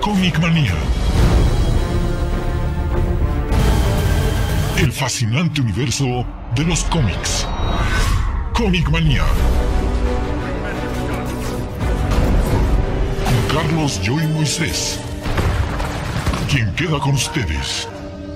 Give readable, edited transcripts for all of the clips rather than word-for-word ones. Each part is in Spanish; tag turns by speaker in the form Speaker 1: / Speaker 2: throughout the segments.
Speaker 1: Comic Manía. El fascinante universo de los cómics. Comic Manía. Con Carlos Joy Moisés. Quien queda con ustedes.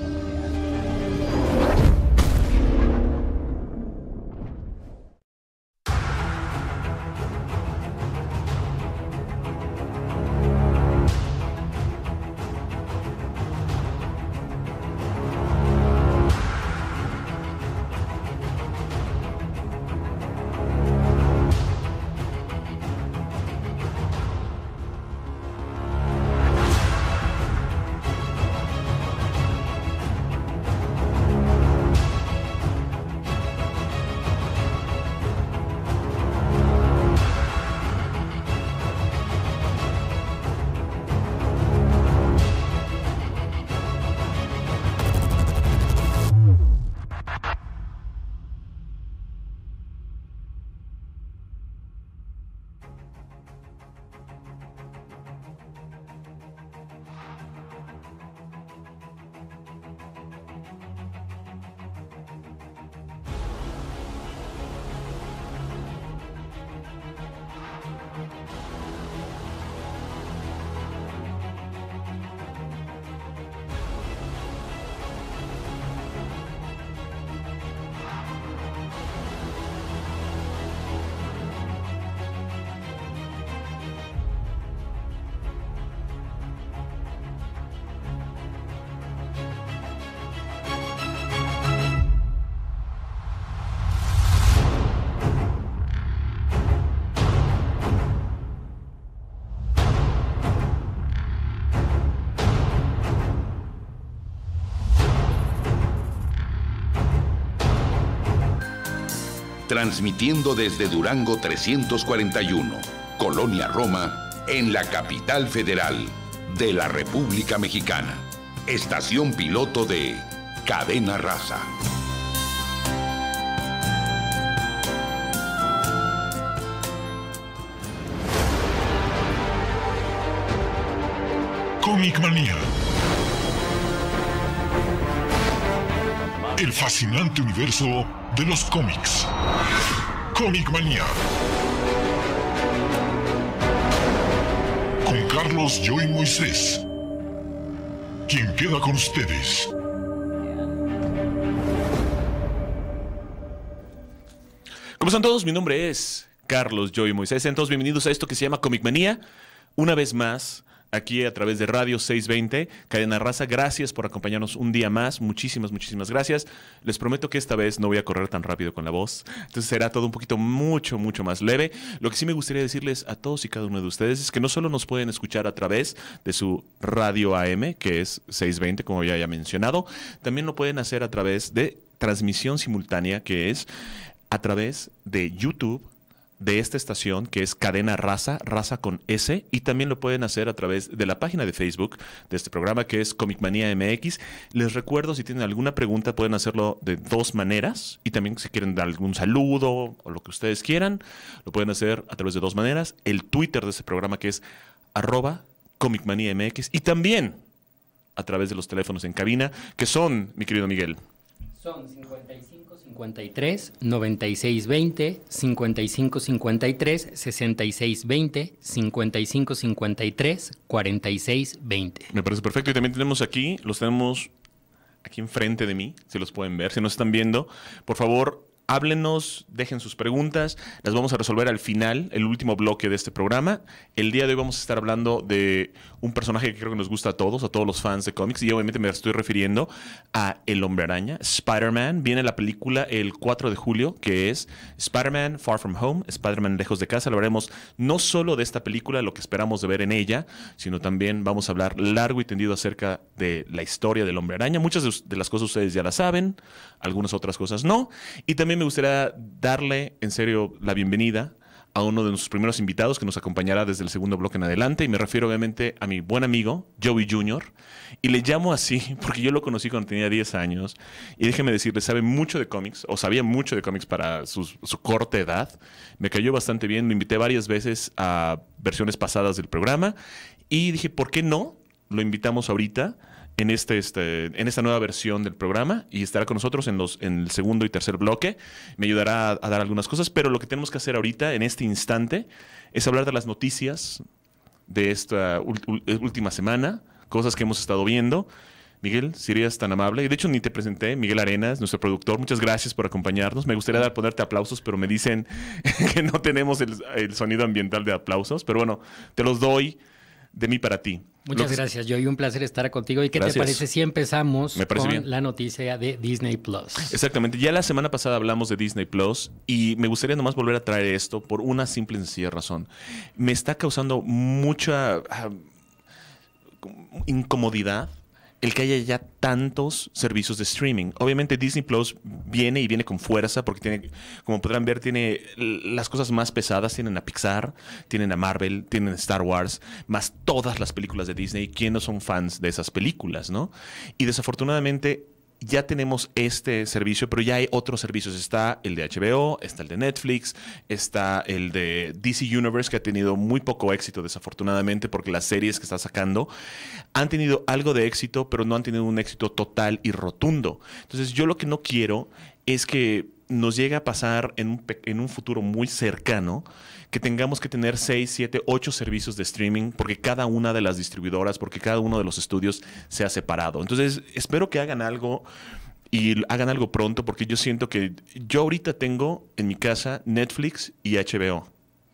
Speaker 2: Transmitiendo desde Durango 341, Colonia Roma, en la capital federal de la República Mexicana. Estación piloto de Cadena Raza.
Speaker 1: Comic Manía. El fascinante universo de los cómics. Comic Manía. Con Carlos Joy Moisés. Quien queda con ustedes.
Speaker 3: ¿Cómo están todos? Mi nombre es Carlos Joy Moisés. Sean todos bienvenidos a esto que se llama Comic Manía. Una vez más, aquí a través de Radio 620, Cadena Raza. Gracias por acompañarnos un día más. Muchísimas gracias. Les prometo que esta vez no voy a correr tan rápido con la voz. Entonces será todo un poquito mucho más leve. Lo que sí me gustaría decirles a todos y cada uno de ustedes es que no solo nos pueden escuchar a través de su radio AM, que es 620, como ya mencionado, también lo pueden hacer a través de transmisión simultánea, que es a través de YouTube, de esta estación, que es Cadena Raza, Raza con S, y también lo pueden hacer a través de la página de Facebook de este programa, que es Comic Manía MX. Les recuerdo, si tienen alguna pregunta, pueden hacerlo de dos maneras, y también si quieren dar algún saludo o lo que ustedes quieran, lo pueden hacer a través de dos maneras. El Twitter de este programa, que es @ComicManiaMX, y también a través de los teléfonos en cabina, que son, mi querido Miguel.
Speaker 4: Son 5553 9620, 5553 6620, 5553 4620.
Speaker 3: Me parece perfecto. Y también tenemos aquí, los tenemos aquí enfrente de mí, si los pueden ver, si nos están viendo. Por favor, háblenos, dejen sus preguntas, las vamos a resolver al final, el último bloque de este programa. El día de hoy vamos a estar hablando de un personaje que creo que nos gusta a todos los fans de cómics, y obviamente me estoy refiriendo a El Hombre Araña, Spider-Man. Viene la película el 4 de julio, que es Spider-Man Far From Home, Spider-Man Lejos de Casa. Hablaremos no solo de esta película, lo que esperamos de ver en ella, sino también vamos a hablar largo y tendido acerca de la historia del Hombre Araña. Muchas de las cosas ustedes ya las saben, algunas otras cosas no. Y también me gustaría darle en serio la bienvenida a uno de nuestros primeros invitados que nos acompañará desde el segundo bloque en adelante, y me refiero obviamente a mi buen amigo Joey Jr., y le llamo así porque yo lo conocí cuando tenía 10 años, y déjeme decirle, sabe mucho de cómics, o sabía mucho de cómics para su corta edad. Me cayó bastante bien, lo invité varias veces a versiones pasadas del programa, y dije, ¿por qué no lo invitamos ahorita en en esta nueva versión del programa y estará con nosotros en el segundo y tercer bloque. Me ayudará a dar algunas cosas, pero lo que tenemos que hacer ahorita, en este instante, es hablar de las noticias de esta última semana, cosas que hemos estado viendo. Miguel, si eres tan amable. Y de hecho ni te presenté, Miguel Arenas, nuestro productor. Muchas gracias por acompañarnos. Me gustaría ponerte aplausos, pero me dicen que no tenemos el sonido ambiental de aplausos. Pero bueno, te los doy de mí para ti.
Speaker 4: Muchas gracias, Joey. Un placer estar contigo. ¿Y qué te parece si empezamos con la noticia de Disney Plus?
Speaker 3: Exactamente. Ya la semana pasada hablamos de Disney Plus y me gustaría nomás volver a traer esto por una simple y sencilla razón. Me está causando mucha incomodidad el que haya ya tantos servicios de streaming. Obviamente Disney Plus viene con fuerza porque tiene, como podrán ver, tiene las cosas más pesadas. Tienen a Pixar, tienen a Marvel, tienen a Star Wars, más todas las películas de Disney. ¿Quién no son fans de esas películas, no? Y desafortunadamente ya tenemos este servicio, pero ya hay otros servicios. Está el de HBO, está el de Netflix, está el de DC Universe, que ha tenido muy poco éxito, desafortunadamente, porque las series que está sacando han tenido algo de éxito, pero no han tenido un éxito total y rotundo. Entonces, yo lo que no quiero es que nos llegue a pasar en un futuro muy cercano que tengamos que tener 6, 7, 8 servicios de streaming porque cada una de las distribuidoras, porque cada uno de los estudios se ha separado. Entonces, espero que hagan algo y hagan algo pronto porque yo siento que yo ahorita tengo en mi casa Netflix y HBO.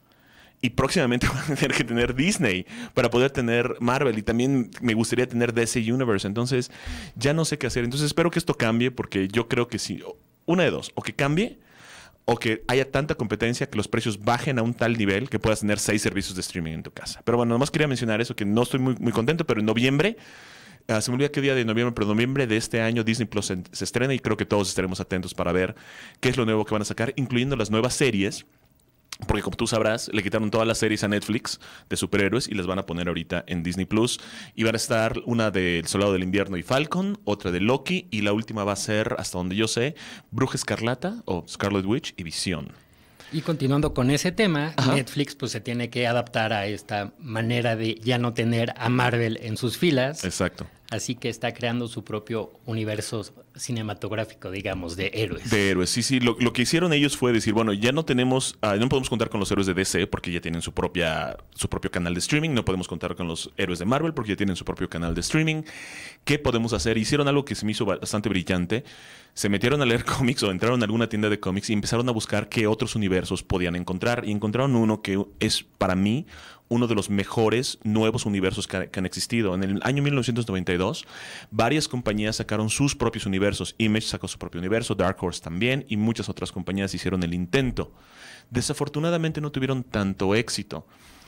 Speaker 3: Y próximamente van a tener que tener Disney para poder tener Marvel. Y también me gustaría tener DC Universe. Entonces, ya no sé qué hacer. Entonces, espero que esto cambie porque yo creo que sí. Una de dos. O que cambie o que haya tanta competencia que los precios bajen a un tal nivel que puedas tener 6 servicios de streaming en tu casa. Pero bueno, nomás quería mencionar eso, que no estoy muy contento, pero en noviembre, se me olvida qué día de noviembre, pero en noviembre de este año Disney Plus se estrena y creo que todos estaremos atentos para ver qué es lo nuevo que van a sacar, incluyendo las nuevas series. Porque como tú sabrás, le quitaron todas las series a Netflix de superhéroes y las van a poner ahorita en Disney Plus. Y van a estar una de El Soldado del Invierno y Falcon, otra de Loki y la última va a ser, hasta donde yo sé, Bruja Escarlata o Scarlet Witch y Visión.
Speaker 4: Y continuando con ese tema,
Speaker 3: Ajá.
Speaker 4: Netflix pues se tiene que adaptar a esta manera de ya no tener a Marvel en sus filas.
Speaker 3: Exacto.
Speaker 4: Así que está creando su propio universo cinematográfico, digamos, de héroes.
Speaker 3: De héroes, sí. Lo que hicieron ellos fue decir, bueno, ya no tenemos, no podemos contar con los héroes de DC porque ya tienen su propio canal de streaming. No podemos contar con los héroes de Marvel porque ya tienen su propio canal de streaming. ¿Qué podemos hacer? Hicieron algo que se me hizo bastante brillante. Se metieron a leer cómics o entraron a alguna tienda de cómics y empezaron a buscar qué otros universos podían encontrar. Y encontraron uno que es, para mí, uno de los mejores nuevos universos que han existido. En el año 1992, varias compañías sacaron sus propios universos. Image sacó su propio universo, Dark Horse también, y muchas otras compañías hicieron el intento. Desafortunadamente no tuvieron tanto éxito.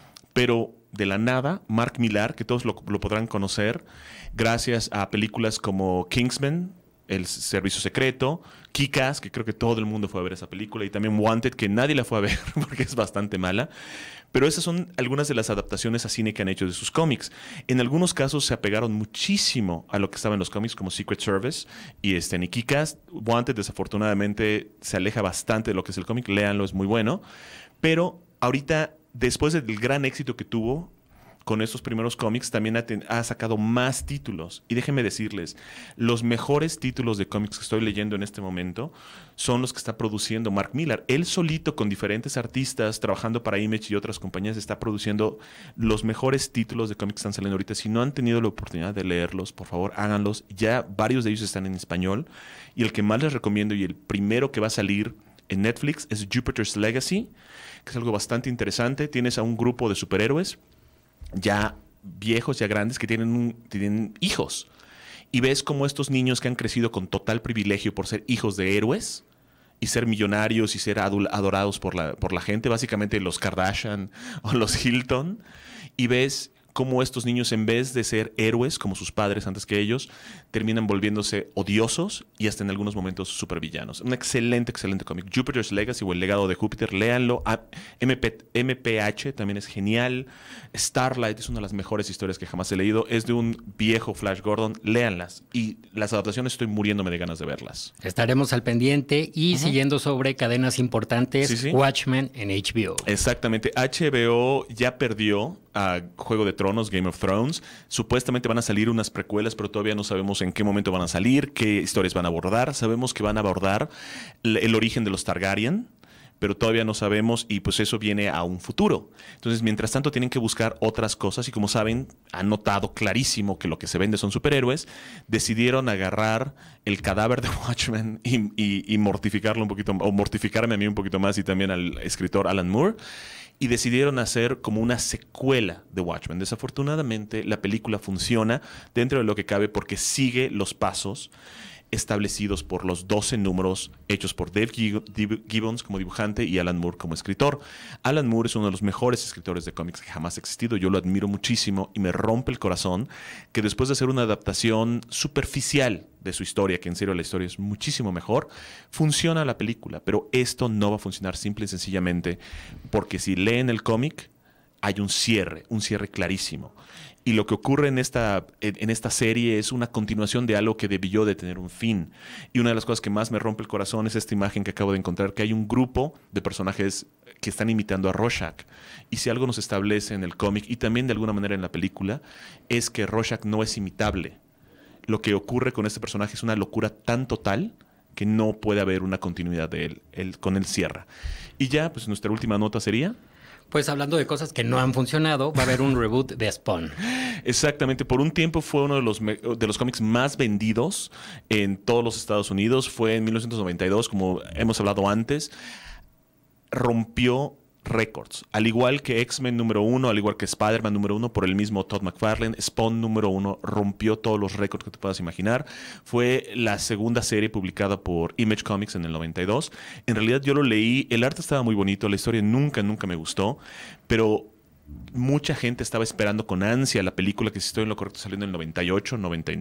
Speaker 3: Pero de la nada, Mark Millar, que todos lo podrán conocer, gracias a películas como Kingsman, El Servicio Secreto, Kick-Ass, que creo que todo el mundo fue a ver esa película, y también Wanted, que nadie la fue a ver porque es bastante mala. Pero esas son algunas de las adaptaciones a cine que han hecho de sus cómics. En algunos casos se apegaron muchísimo a lo que estaba en los cómics, como Secret Service y Kick-Ass. Wanted, desafortunadamente, se aleja bastante de lo que es el cómic. Léanlo, es muy bueno. Pero ahorita, después del gran éxito que tuvo con estos primeros cómics, también ha sacado más títulos. Y déjenme decirles, los mejores títulos de cómics que estoy leyendo en este momento son los que está produciendo Mark Millar. Él solito, con diferentes artistas, trabajando para Image y otras compañías, está produciendo los mejores títulos de cómics que están saliendo ahorita. Si no han tenido la oportunidad de leerlos, por favor, háganlos. Ya varios de ellos están en español. Y el que más les recomiendo y el primero que va a salir en Netflix es Jupiter's Legacy, que es algo bastante interesante. Tienes a un grupo de superhéroes ya viejos, ya grandes, que tienen hijos. Y ves cómo estos niños que han crecido con total privilegio por ser hijos de héroes y ser millonarios y ser adorados por la gente, básicamente los Kardashian o los Hilton, y ves cómo estos niños, en vez de ser héroes como sus padres antes que ellos, terminan volviéndose odiosos y hasta en algunos momentos supervillanos. Un excelente cómic. Jupiter's Legacy o El Legado de Júpiter, léanlo. MPH también es genial. Starlight es una de las mejores historias que jamás he leído. Es de un viejo Flash Gordon. Léanlas. Y las adaptaciones estoy muriéndome de ganas de verlas.
Speaker 4: Estaremos al pendiente y siguiendo sobre cadenas importantes,
Speaker 3: Sí.
Speaker 4: Watchmen en HBO.
Speaker 3: Exactamente. HBO ya perdió Juego de Tronos, Game of Thrones. Supuestamente van a salir unas precuelas, pero todavía no sabemos en qué momento van a salir, qué historias van a abordar. Sabemos que van a abordar el origen de los Targaryen, pero todavía no sabemos y pues eso viene a un futuro. Entonces, mientras tanto, tienen que buscar otras cosas y como saben, han notado clarísimo que lo que se vende son superhéroes. Decidieron agarrar el cadáver de Watchmen y mortificarlo un poquito, o mortificarme a mí un poquito más y también al escritor Alan Moore. Y decidieron hacer como una secuela de Watchmen. Desafortunadamente, la película funciona dentro de lo que cabe porque sigue los pasos establecidos por los 12 números hechos por Dave Gibbons como dibujante y Alan Moore como escritor. Alan Moore es uno de los mejores escritores de cómics que jamás ha existido. Yo lo admiro muchísimo y me rompe el corazón que después de hacer una adaptación superficial de su historia, que en serio la historia es muchísimo mejor, funciona la película. Pero esto no va a funcionar simple y sencillamente porque si leen el cómic hay un cierre clarísimo. Y lo que ocurre en esta serie es una continuación de algo que debió de tener un fin. Y una de las cosas que más me rompe el corazón es esta imagen que acabo de encontrar, que hay un grupo de personajes que están imitando a Rorschach. Y si algo nos establece en el cómic y también de alguna manera en la película, es que Rorschach no es imitable. Lo que ocurre con este personaje es una locura tan total que no puede haber una continuidad de él. Con él cierra. Y ya, pues nuestra última nota sería...
Speaker 4: Pues hablando de cosas que no han funcionado, va a haber un reboot de Spawn.
Speaker 3: Exactamente. Por un tiempo fue uno de los cómics más vendidos en todos los Estados Unidos. Fue en 1992, como hemos hablado antes. Rompió récords. Al igual que X-Men número 1, al igual que Spider-Man número 1, por el mismo Todd McFarlane, Spawn número 1 rompió todos los récords que te puedas imaginar. Fue la segunda serie publicada por Image Comics en el 92. En realidad yo lo leí, el arte estaba muy bonito, la historia nunca me gustó, pero mucha gente estaba esperando con ansia la película, que si estoy en lo correcto salió en el 98,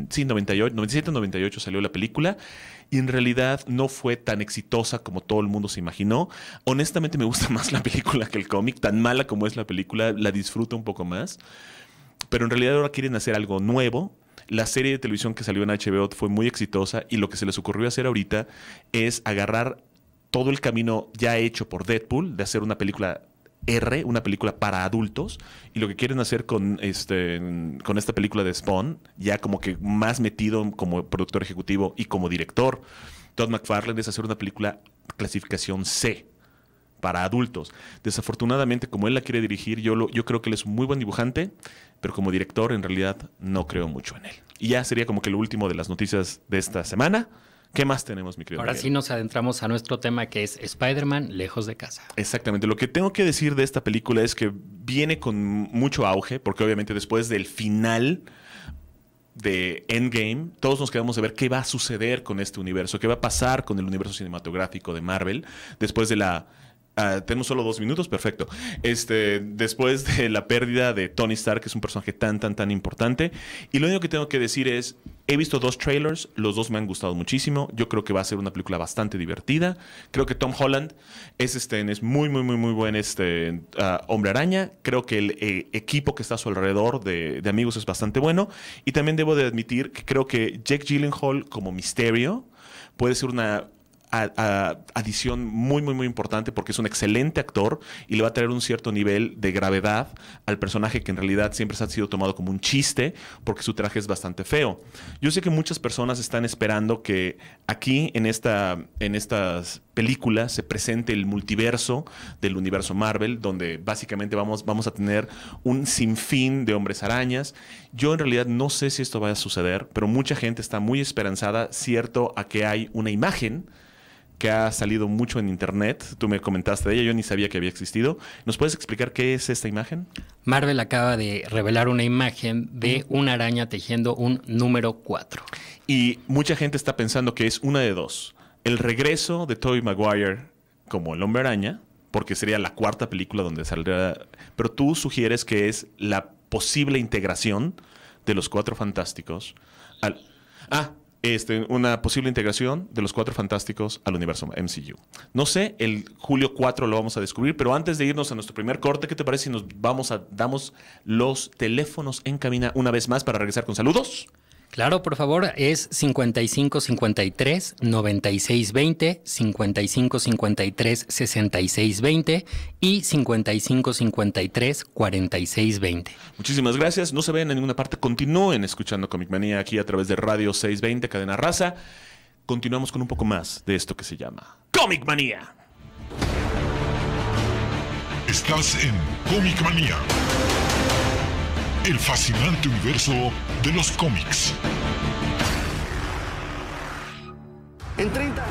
Speaker 3: 97, 98 salió la película, y en realidad no fue tan exitosa como todo el mundo se imaginó. Honestamente me gusta más la película que el cómic, tan mala como es la película, la disfruto un poco más, pero en realidad ahora quieren hacer algo nuevo. La serie de televisión que salió en HBO fue muy exitosa y lo que se les ocurrió hacer ahorita es agarrar todo el camino ya hecho por Deadpool, de hacer una película una película para adultos, y lo que quieren hacer con esta película de Spawn, ya como que más metido como productor ejecutivo y como director, Todd McFarlane, es hacer una película clasificación C para adultos. Desafortunadamente, como él la quiere dirigir, yo creo que él es un muy buen dibujante, pero como director en realidad no creo mucho en él. Y ya sería como que lo último de las noticias de esta semana. ¿Qué más tenemos, mi querido
Speaker 4: Ahora
Speaker 3: Miguel?
Speaker 4: sí nos adentramos a nuestro tema, que es Spider-Man lejos de casa.
Speaker 3: Exactamente. Lo que tengo que decir de esta película es que viene con mucho auge, porque obviamente después del final de Endgame, todos nos quedamos de ver qué va a suceder con este universo, qué va a pasar con el universo cinematográfico de Marvel después de la... tenemos solo 2 minutos, perfecto. Después de la pérdida de Tony Stark, que es un personaje tan importante. Y lo único que tengo que decir es, he visto 2 trailers, los 2 me han gustado muchísimo. Yo creo que va a ser una película bastante divertida. Creo que Tom Holland es muy buen Hombre Araña. Creo que el equipo que está a su alrededor de amigos es bastante bueno. Y también debo de admitir que creo que Jake Gyllenhaal como Mysterio puede ser una adición muy importante, porque es un excelente actor y le va a traer un cierto nivel de gravedad al personaje, que en realidad siempre ha sido tomado como un chiste porque su traje es bastante feo. Yo sé que muchas personas están esperando que aquí en estas películas se presente el multiverso del universo Marvel, donde básicamente vamos a tener un sinfín de hombres arañas. Yo en realidad no sé si esto va a suceder, pero mucha gente está muy esperanzada, cierto, a que hay una imagen que ha salido mucho en internet. Tú me comentaste de ella, yo ni sabía que había existido. ¿Nos puedes explicar qué es esta imagen?
Speaker 4: Marvel acaba de revelar una imagen de una araña tejiendo un número 4.
Speaker 3: Y mucha gente está pensando que es una de dos. El regreso de Tobey Maguire como el Hombre Araña, porque sería la 4ª película donde saldrá. Pero tú sugieres que es la posible integración de los 4 Fantásticos una posible integración de los 4 Fantásticos al universo MCU. No sé, el julio 4 lo vamos a descubrir, pero antes de irnos a nuestro primer corte, ¿qué te parece si nos damos los teléfonos en cabina una vez más para regresar con saludos?
Speaker 4: Claro, por favor, es 5553-9620, 5553-6620 y 5553-4620.
Speaker 3: Muchísimas gracias. No se vayan a ninguna parte. Continúen escuchando Comic Manía aquí a través de Radio 620, Cadena Raza. Continuamos con un poco más de esto que se llama Comic Manía.
Speaker 1: Estás en Comic Manía, el fascinante universo de los cómics.
Speaker 5: En 30.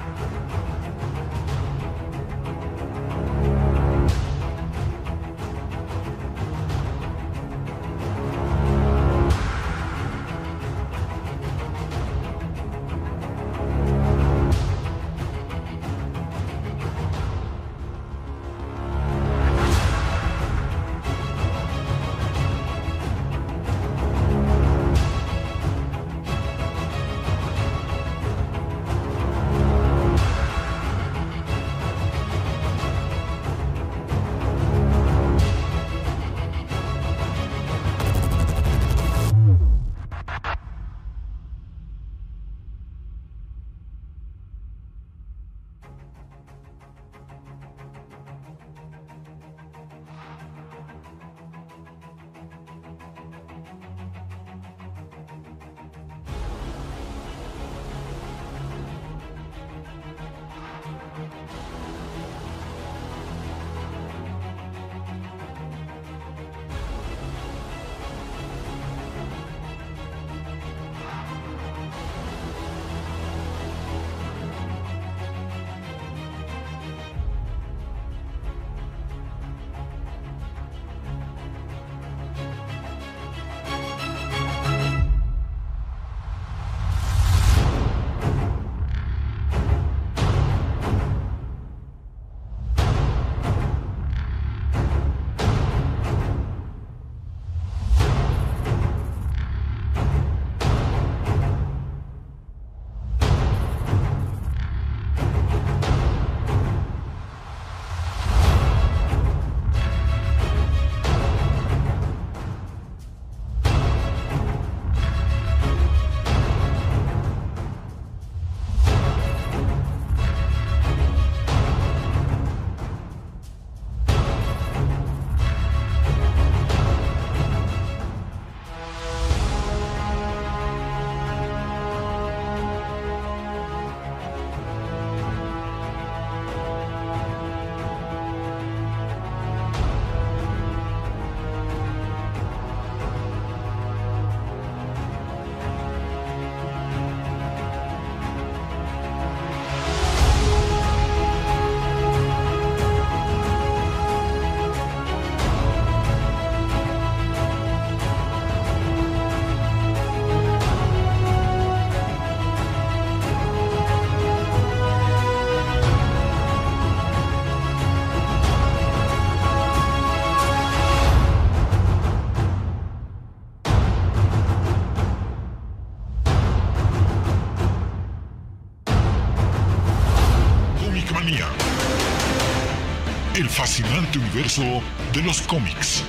Speaker 1: El fascinante universo de los cómics.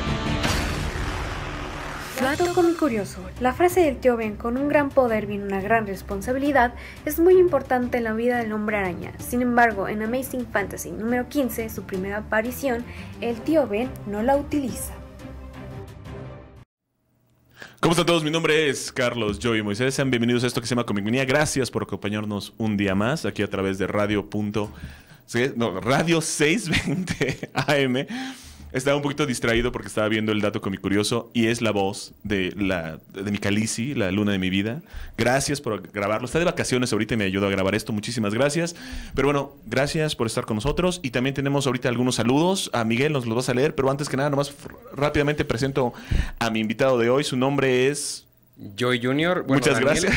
Speaker 6: Dato cómic curioso. La frase del tío Ben, con un gran poder viene una gran responsabilidad, es muy importante en la vida del Hombre Araña. Sin embargo, en Amazing Fantasy número 15, su primera aparición, el tío Ben no la utiliza.
Speaker 3: ¿Cómo están todos? Mi nombre es Carlos Joey Moisés. Sean bienvenidos a esto que se llama Comic Manía. Gracias por acompañarnos un día más aquí a través de Radio 620 AM. Estaba un poquito distraído porque estaba viendo el dato cómic curioso y es la voz de mi Khaleesi, la luna de mi vida. Gracias por grabarlo. Está de vacaciones ahorita y me ayudó a grabar esto. Muchísimas gracias. Pero bueno, gracias por estar con nosotros. Y también tenemos ahorita algunos saludos. A Miguel nos los vas a leer, pero antes que nada, nomás rápidamente presento a mi invitado de hoy. Su nombre es...
Speaker 7: Joey Jr.
Speaker 3: Bueno, muchas gracias.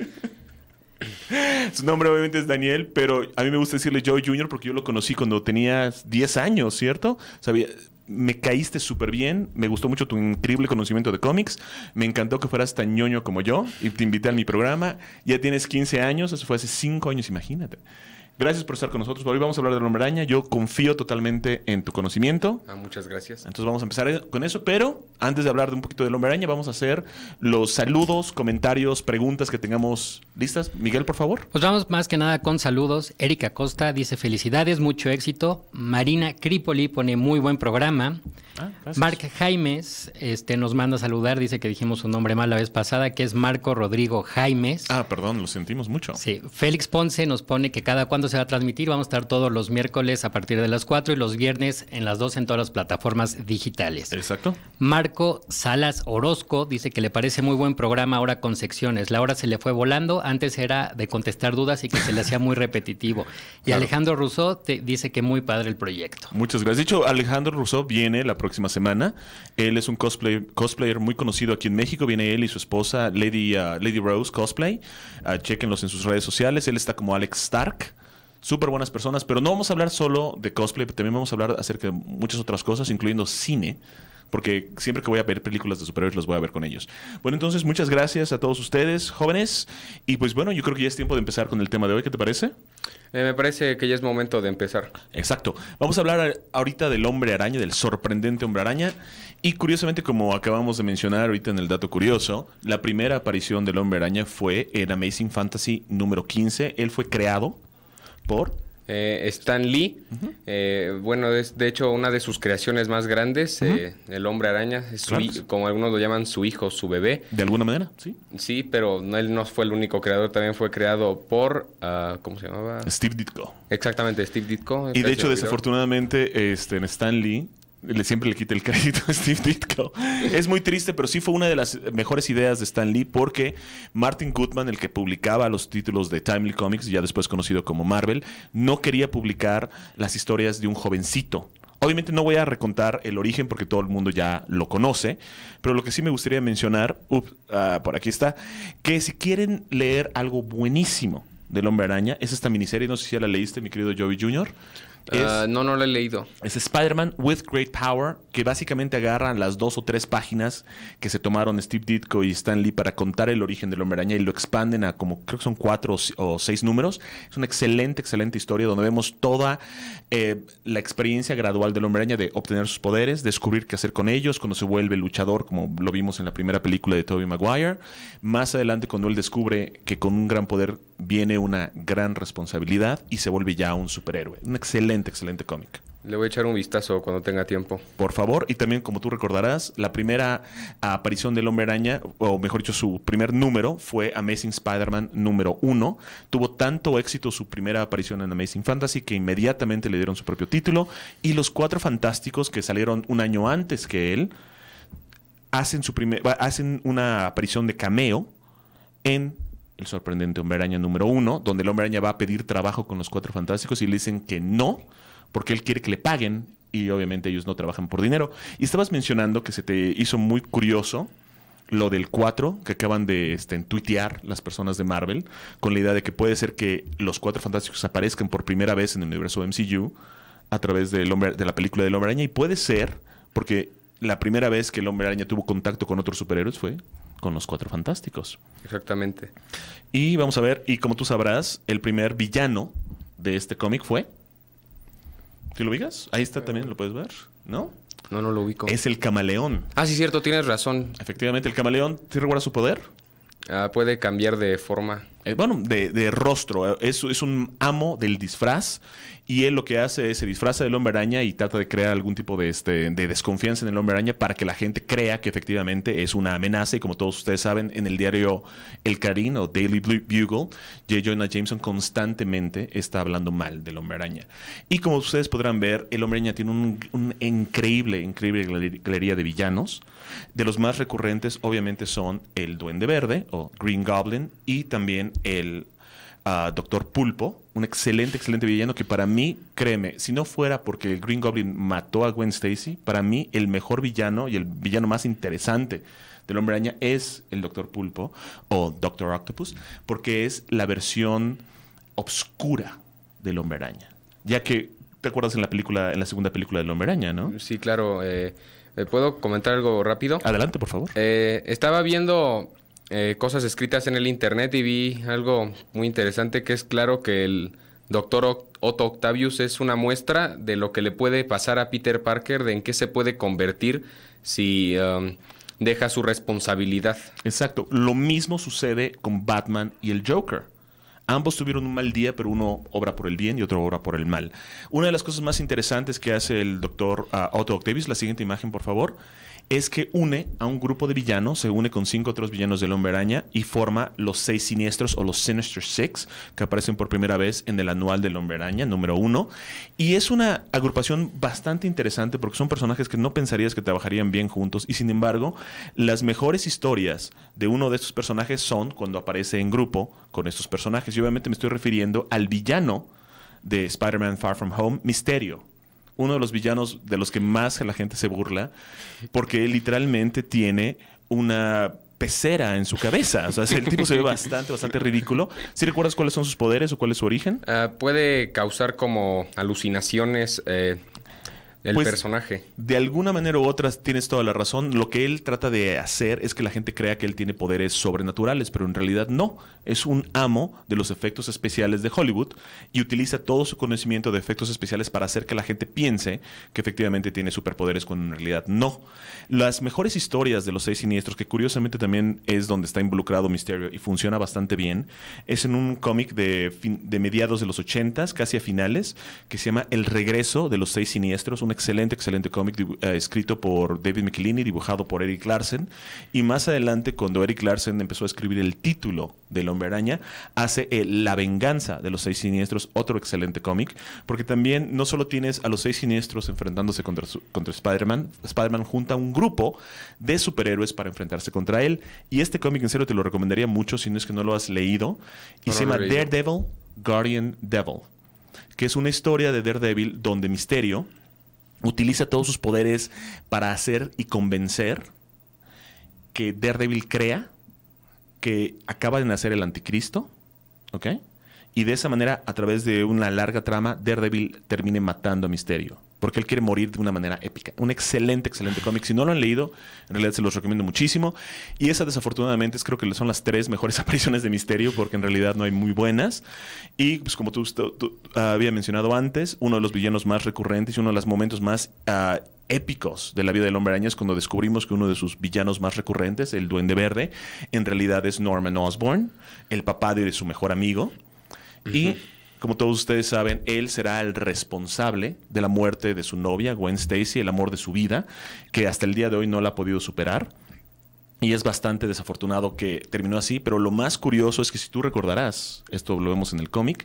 Speaker 3: Su nombre obviamente es Daniel, pero a mí me gusta decirle Joey Jr. porque yo lo conocí cuando tenía 10 años, ¿cierto? Me caíste súper bien, me gustó mucho tu increíble conocimiento de cómics, me encantó que fueras tan ñoño como yo y te invité a mi programa. Ya tienes 15 años, eso fue hace 5 años, imagínate. Gracias por estar con nosotros. Hoy vamos a hablar del Hombre Araña. Yo confío totalmente en tu conocimiento.
Speaker 7: Muchas gracias.
Speaker 3: Entonces vamos a empezar con eso, pero antes de hablar de un poquito del Hombre Araña, vamos a hacer los saludos, comentarios, preguntas que tengamos listas. Miguel, por favor.
Speaker 4: Pues vamos más que nada con saludos. Erika Costa dice felicidades, mucho éxito. Marina Cripoli pone muy buen programa. Marc Jaimes nos manda a saludar, dice que dijimos su nombre mal la vez pasada, que es Marco Rodrigo Jaimes.
Speaker 3: Perdón, lo sentimos mucho.
Speaker 4: Sí, Félix Ponce nos pone que cada cuándo se va a transmitir. Vamos a estar todos los miércoles a partir de las 4 y los viernes en las 2 en todas las plataformas digitales.
Speaker 3: Exacto.
Speaker 4: Marco Salas Orozco dice que le parece muy buen programa ahora con secciones. La hora se le fue volando, antes era de contestar dudas y que se le hacía muy repetitivo. Y claro. Alejandro Rousseau dice que muy padre el proyecto.
Speaker 3: Muchas gracias. De hecho, Alejandro Rousseau viene la próxima semana. Él es un cosplayer muy conocido aquí en México. Viene él y su esposa, Lady Rose Cosplay. Chéquenlos en sus redes sociales. Él está como Alex Stark. Súper buenas personas, pero no vamos a hablar solo de cosplay, también vamos a hablar acerca de muchas otras cosas, incluyendo cine, porque siempre que voy a ver películas de superhéroes los voy a ver con ellos. Bueno, entonces muchas gracias a todos ustedes, jóvenes, y pues bueno, yo creo que ya es tiempo de empezar con el tema de hoy. ¿Qué te parece?
Speaker 7: Me parece que ya es momento de empezar.
Speaker 3: Exacto. Vamos a hablar ahorita del Hombre Araña, del sorprendente Hombre Araña, y curiosamente, como acabamos de mencionar ahorita en el dato curioso, la primera aparición del Hombre Araña fue en Amazing Fantasy número 15. Él fue creado por
Speaker 7: Stan Lee. Bueno, es de hecho una de sus creaciones más grandes. El Hombre Araña es como algunos lo llaman, su hijo, su bebé.
Speaker 3: De alguna manera, sí.
Speaker 7: Sí, pero él no fue el único creador. También fue creado por ¿cómo se llamaba?
Speaker 3: Steve Ditko.
Speaker 7: Exactamente, Steve Ditko.
Speaker 3: Y de hecho, desafortunadamente, en Stan Lee siempre le quita el crédito a Steve Ditko. Es muy triste, pero sí fue una de las mejores ideas de Stan Lee, porque Martin Goodman, el que publicaba los títulos de Timely Comics, ya después conocido como Marvel, no quería publicar las historias de un jovencito. Obviamente no voy a recontar el origen porque todo el mundo ya lo conoce, pero lo que sí me gustaría mencionar, por aquí está, que si quieren leer algo buenísimo del Hombre Araña, es esta miniserie, no sé si ya la leíste, mi querido Joey Jr.,
Speaker 7: no la he leído.
Speaker 3: Es Spider-Man with Great Power, que básicamente agarra las 2 o 3 páginas que se tomaron Steve Ditko y Stan Lee para contar el origen del Hombre Araña y lo expanden a como, creo que son 4 o 6 números. Es una excelente historia donde vemos toda la experiencia gradual del Hombre Araña de obtener sus poderes, descubrir qué hacer con ellos, cuando se vuelve luchador, como lo vimos en la primera película de Tobey Maguire. Más adelante, cuando él descubre que con un gran poder viene una gran responsabilidad y se vuelve ya un superhéroe. Un excelente cómic.
Speaker 7: Le voy a echar un vistazo cuando tenga tiempo.
Speaker 3: Por favor. Y también, como tú recordarás, la primera aparición del Hombre Araña, o mejor dicho, su primer número, fue Amazing Spider-Man número 1. Tuvo tanto éxito su primera aparición en Amazing Fantasy que inmediatamente le dieron su propio título. Y los Cuatro Fantásticos, que salieron un año antes que él, hacen una aparición de cameo en El sorprendente Hombre Araña número 1, donde el Hombre Araña va a pedir trabajo con los Cuatro Fantásticos y le dicen que no, porque él quiere que le paguen y obviamente ellos no trabajan por dinero. Y estabas mencionando que se te hizo muy curioso lo del 4 que acaban de tuitear las personas de Marvel, con la idea de que puede ser que los Cuatro Fantásticos aparezcan por primera vez en el universo MCU a través de la película del Hombre Araña, y puede ser porque la primera vez que el Hombre Araña tuvo contacto con otros superhéroes fue con los Cuatro Fantásticos.
Speaker 7: Exactamente.
Speaker 3: Y vamos a ver, y como tú sabrás, el primer villano de este cómic fue... ¿Sí lo ubicas? Ahí está también, lo puedes ver, ¿no?
Speaker 7: No lo ubico.
Speaker 3: Es el Camaleón.
Speaker 7: Sí, cierto, tienes razón.
Speaker 3: Efectivamente, el Camaleón, ¿te recuerdas su poder?
Speaker 7: Puede cambiar de forma.
Speaker 3: De rostro. Es un amo del disfraz. Y él lo que hace es se disfraza del Hombre Araña y trata de crear algún tipo de desconfianza en el Hombre Araña para que la gente crea que efectivamente es una amenaza. Y como todos ustedes saben, en el diario El Clarín o Daily Bugle, J. Jonah Jameson constantemente está hablando mal del Hombre Araña. Y como ustedes podrán ver, el Hombre Araña tiene una increíble galería de villanos. De los más recurrentes, obviamente, son el Duende Verde o Green Goblin y también el Doctor Pulpo, un excelente villano que para mí, créeme, si no fuera porque el Green Goblin mató a Gwen Stacy, para mí el mejor villano y el villano más interesante del Hombre Araña es el Doctor Pulpo o Doctor Octopus, porque es la versión oscura del Hombre Araña. Ya que, ¿te acuerdas en la segunda película del Hombre Araña, no?
Speaker 7: Sí, claro. ¿Puedo comentar algo rápido?
Speaker 3: Adelante, por favor.
Speaker 7: Estaba viendo cosas escritas en el internet y vi algo muy interesante, que es claro que el Dr. Otto Octavius es una muestra de lo que le puede pasar a Peter Parker, de en qué se puede convertir si deja su responsabilidad.
Speaker 3: Exacto. Lo mismo sucede con Batman y el Joker. Ambos tuvieron un mal día, pero uno obra por el bien y otro obra por el mal. Una de las cosas más interesantes que hace el doctor Otto Octavius, la siguiente imagen, por favor, es que une a un grupo de villanos, se une con 5 otros villanos del Hombre Araña y forma los 6 siniestros o los Sinister Six, que aparecen por primera vez en el anual del Hombre Araña, número 1. Y es una agrupación bastante interesante porque son personajes que no pensarías que trabajarían bien juntos y sin embargo, las mejores historias de uno de estos personajes son cuando aparece en grupo con estos personajes. Y obviamente me estoy refiriendo al villano de Spider-Man Far From Home, Mysterio. Uno de los villanos de los que más la gente se burla, porque él literalmente tiene una pecera en su cabeza. O sea, el tipo se ve bastante ridículo. ¿Sí recuerdas cuáles son sus poderes o cuál es su origen?
Speaker 7: Puede causar como alucinaciones el personaje.
Speaker 3: De alguna manera u otra tienes toda la razón. Lo que él trata de hacer es que la gente crea que él tiene poderes sobrenaturales, pero en realidad no. Es un amo de los efectos especiales de Hollywood y utiliza todo su conocimiento de efectos especiales para hacer que la gente piense que efectivamente tiene superpoderes cuando en realidad no. Las mejores historias de los 6 siniestros, que curiosamente también es donde está involucrado Mysterio y funciona bastante bien, es en un cómic de mediados de los 80s, casi a finales, que se llama El regreso de los 6 siniestros, un excelente cómic escrito por David Michelinie, dibujado por Erik Larsen. Y más adelante, cuando Erik Larsen empezó a escribir el título del Hombre Araña, hace La venganza de los 6 siniestros, otro excelente cómic, porque también no solo tienes a los 6 siniestros enfrentándose contra Spider-Man, Spider-Man junta un grupo de superhéroes para enfrentarse contra él. Y este cómic, en serio, te lo recomendaría mucho si no es que no lo has leído. Y se llama Daredevil, Guardian Devil, que es una historia de Daredevil donde Mysterio utiliza todos sus poderes para hacer y convencer que Daredevil crea que acaba de nacer el anticristo, ¿ok? Y de esa manera, a través de una larga trama, Daredevil termine matando a Mysterio, porque él quiere morir de una manera épica. Un excelente cómic. Si no lo han leído, en realidad se los recomiendo muchísimo. Y esa, desafortunadamente, creo que son las 3 mejores apariciones de Mysterio, porque en realidad no hay muy buenas. Y pues como tú había mencionado antes, uno de los villanos más recurrentes y uno de los momentos más épicos de la vida del Hombre Araña es cuando descubrimos que uno de sus villanos más recurrentes, el Duende Verde, en realidad es Norman Osborn, el papá de su mejor amigo. Y como todos ustedes saben, él será el responsable de la muerte de su novia, Gwen Stacy, el amor de su vida, que hasta el día de hoy no la ha podido superar. Y es bastante desafortunado que terminó así, pero lo más curioso es que si tú recordarás, esto lo vemos en el cómic,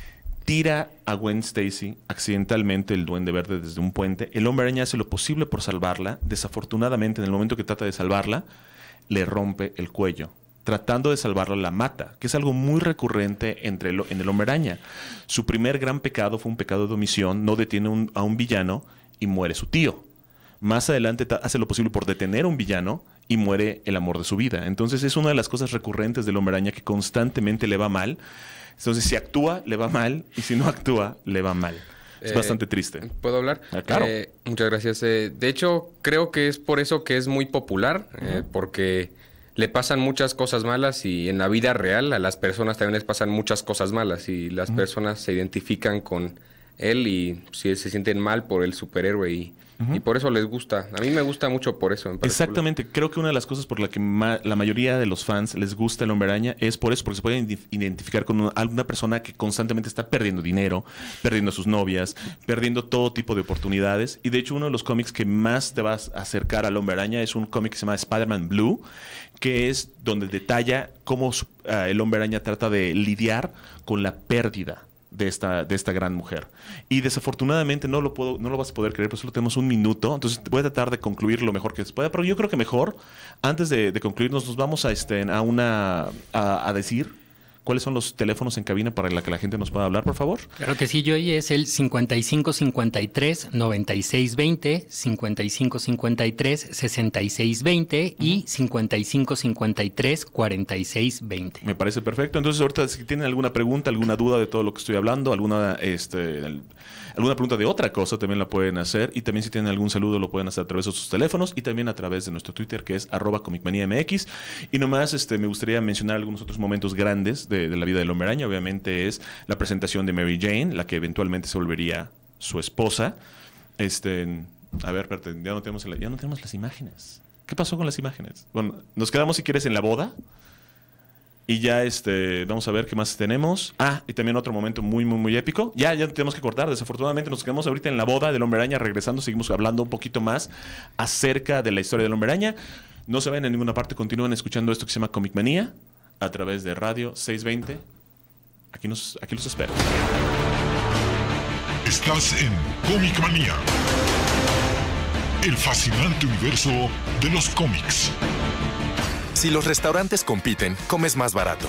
Speaker 3: tira a Gwen Stacy accidentalmente el Duende Verde desde un puente. El Hombre Araña hace lo posible por salvarla. Desafortunadamente, en el momento que trata de salvarla, le rompe el cuello. Tratando de salvarla, la mata, que es algo muy recurrente en el Hombre Araña. Su primer gran pecado fue un pecado de omisión, no detiene a un villano y muere su tío. Más adelante hace lo posible por detener a un villano y muere el amor de su vida. Entonces es una de las cosas recurrentes del Hombre Araña, que constantemente le va mal. Entonces si actúa, le va mal, y si no actúa, le va mal. Es bastante triste.
Speaker 7: ¿Puedo hablar?
Speaker 3: Claro.
Speaker 7: Muchas gracias. De hecho, creo que es por eso que es muy popular, porque le pasan muchas cosas malas y en la vida real a las personas también les pasan muchas cosas malas y las personas se identifican con él y se sienten mal por el superhéroe y por eso les gusta. A mí me gusta mucho por eso.
Speaker 3: Exactamente. Creo que una de las cosas por la que la mayoría de los fans les gusta el Hombre Araña es por eso, porque se pueden identificar con alguna persona que constantemente está perdiendo dinero, perdiendo a sus novias, perdiendo todo tipo de oportunidades. Y de hecho, uno de los cómics que más te vas a acercar al Hombre Araña es un cómic que se llama Spider-Man Blue, que es donde detalla cómo el Hombre Araña trata de lidiar con la pérdida de esta gran mujer. Y desafortunadamente no lo vas a poder creer, pero solo tenemos un minuto, entonces voy a tratar de concluir lo mejor que se pueda, pero yo creo que mejor, antes de concluirnos, nos vamos a decir cuáles son los teléfonos en cabina para que la gente nos pueda hablar, por favor.
Speaker 4: Claro que sí, Joey, es el 5553-9620, 5553-6620 y 5553-4620.
Speaker 3: Me parece perfecto. Entonces, ahorita, si tienen alguna pregunta, alguna duda de todo lo que estoy hablando, alguna pregunta de otra cosa, también la pueden hacer. Y también si tienen algún saludo, lo pueden hacer a través de sus teléfonos y también a través de nuestro Twitter, que es @comicmaniamx. Y nomás me gustaría mencionar algunos otros momentos grandes de la vida del Hombre Araña. Obviamente es la presentación de Mary Jane, la que eventualmente se volvería su esposa. A ver, espérate, ya no tenemos las imágenes. ¿Qué pasó con las imágenes? Bueno, nos quedamos, si quieres, en la boda. Y ya vamos a ver qué más tenemos. Y también otro momento muy, muy, muy épico. Ya tenemos que cortar. Desafortunadamente nos quedamos ahorita en la boda del Hombre Araña. Regresando, seguimos hablando un poquito más acerca de la historia del Hombre Araña. No se vayan a ninguna parte. Continúen escuchando esto que se llama Comic Manía a través de Radio 620. Aquí los espero.
Speaker 1: Estás en Comic Manía, el fascinante universo de los cómics.
Speaker 8: Si los restaurantes compiten, comes más barato.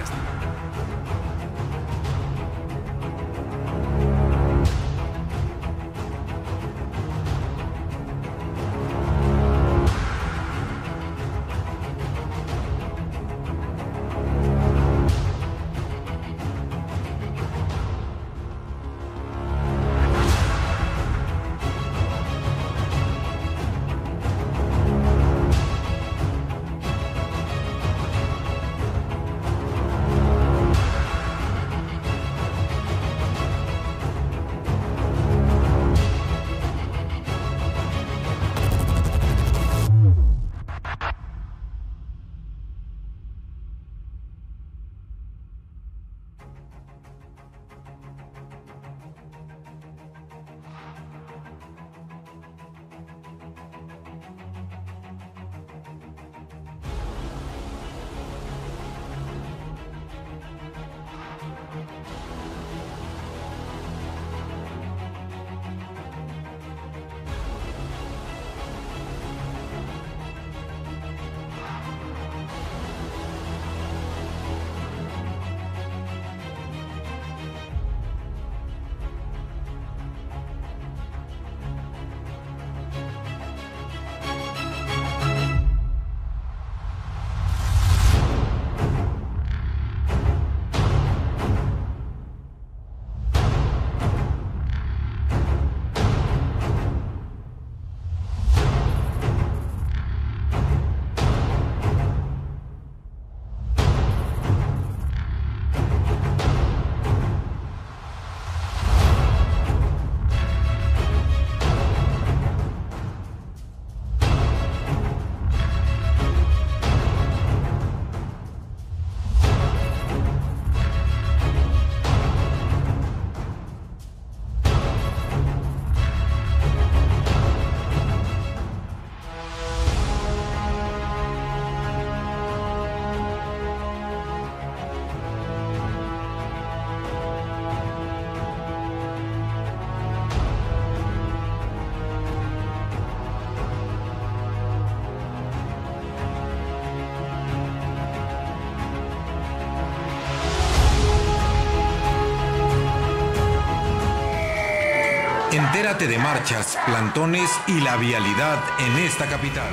Speaker 9: Entérate de marchas, plantones y la vialidad en esta capital.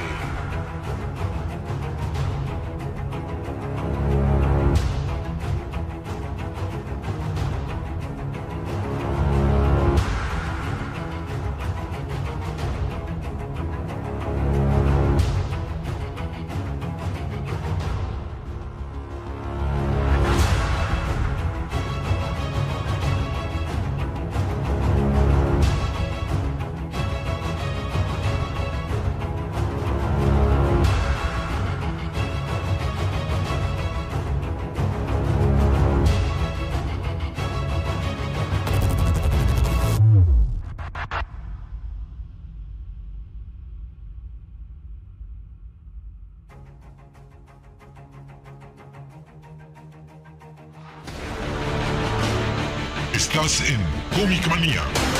Speaker 1: Estás en Comic Manía,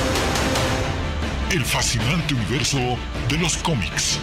Speaker 1: el fascinante universo de los cómics.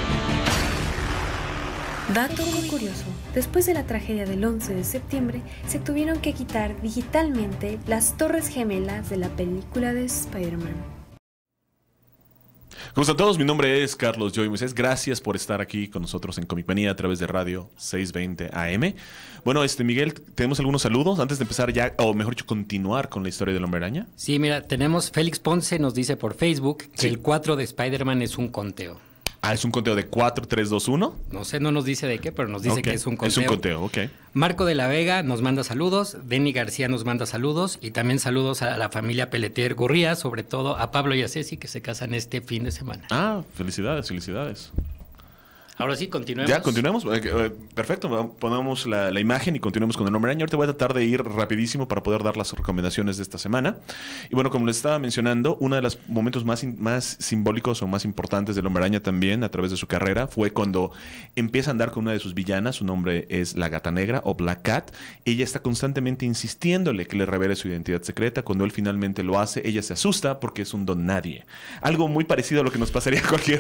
Speaker 6: Dato muy curioso, después de la tragedia del 11 de septiembre, se tuvieron que quitar digitalmente las torres gemelas de la película de Spider-Man.
Speaker 3: ¿Cómo están todos? Mi nombre es Carlos Joy Moisés. Gracias por estar aquí con nosotros en Comic Manía a través de Radio 620 AM. Bueno, Miguel, ¿tenemos algunos saludos antes de empezar ya, o mejor dicho, continuar con la historia del Hombre Araña?
Speaker 4: Sí, mira, tenemos Félix Ponce, nos dice por Facebook que el 4 de Spider-Man es un conteo.
Speaker 3: ¿Es un conteo de 4, 3, 2, 1?
Speaker 4: No sé, no nos dice de qué, pero nos dice que es un conteo.
Speaker 3: Es un conteo, ok.
Speaker 4: Marco de la Vega nos manda saludos, Denny García nos manda saludos y también saludos a la familia Pelletier Gurría, sobre todo a Pablo y a Ceci que se casan este fin de semana.
Speaker 3: Felicidades, felicidades.
Speaker 4: Ahora sí, continuemos.
Speaker 3: Ya, continuemos. Perfecto, ponemos la imagen y continuemos con el Hombre Araña. Ahorita voy a tratar de ir rapidísimo para poder dar las recomendaciones de esta semana. Y bueno, como les estaba mencionando, uno de los momentos más simbólicos o más importantes del Hombre Araña también a través de su carrera fue cuando empieza a andar con una de sus villanas. Su nombre es la Gata Negra o Black Cat. Ella está constantemente insistiéndole que le revele su identidad secreta. Cuando él finalmente lo hace, ella se asusta porque es un don nadie. Algo muy parecido a lo que nos pasaría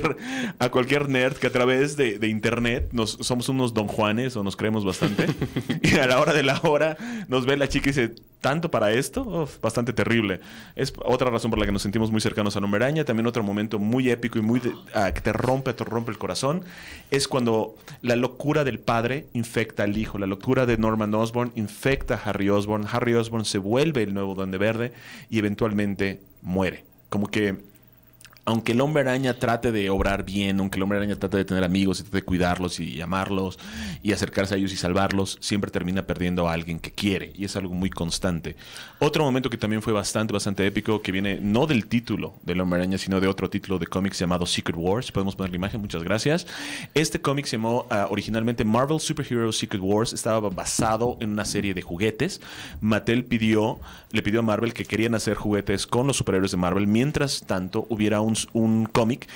Speaker 3: a cualquier nerd que a través de internet somos unos don Juanes o nos creemos bastante. Y a la hora de la hora nos ve la chica y dice, ¿tanto para esto? Bastante terrible. Es otra razón por la que nos sentimos muy cercanos al Hombre Araña. También otro momento muy épico y muy que te rompe el corazón es cuando la locura del padre infecta al hijo. La locura de Norman Osborn infecta a Harry Osborn. Harry Osborn se vuelve el nuevo Duende Verde y eventualmente muere. Como que aunque el Hombre Araña trate de obrar bien, aunque el Hombre Araña trate de tener amigos y trate de cuidarlos y amarlos y acercarse a ellos y salvarlos, siempre termina perdiendo a alguien que quiere. Y es algo muy constante. Otro momento que también fue bastante épico, que viene no del título del Hombre Araña, sino de otro título de cómics llamado Secret Wars. Podemos poner la imagen, muchas gracias. Este cómic se llamó originalmente Marvel Super Heroes Secret Wars. Estaba basado en una serie de juguetes. Mattel le pidió a Marvel que querían hacer juguetes con los superhéroes de Marvel. Mientras tanto, hubiera un cómic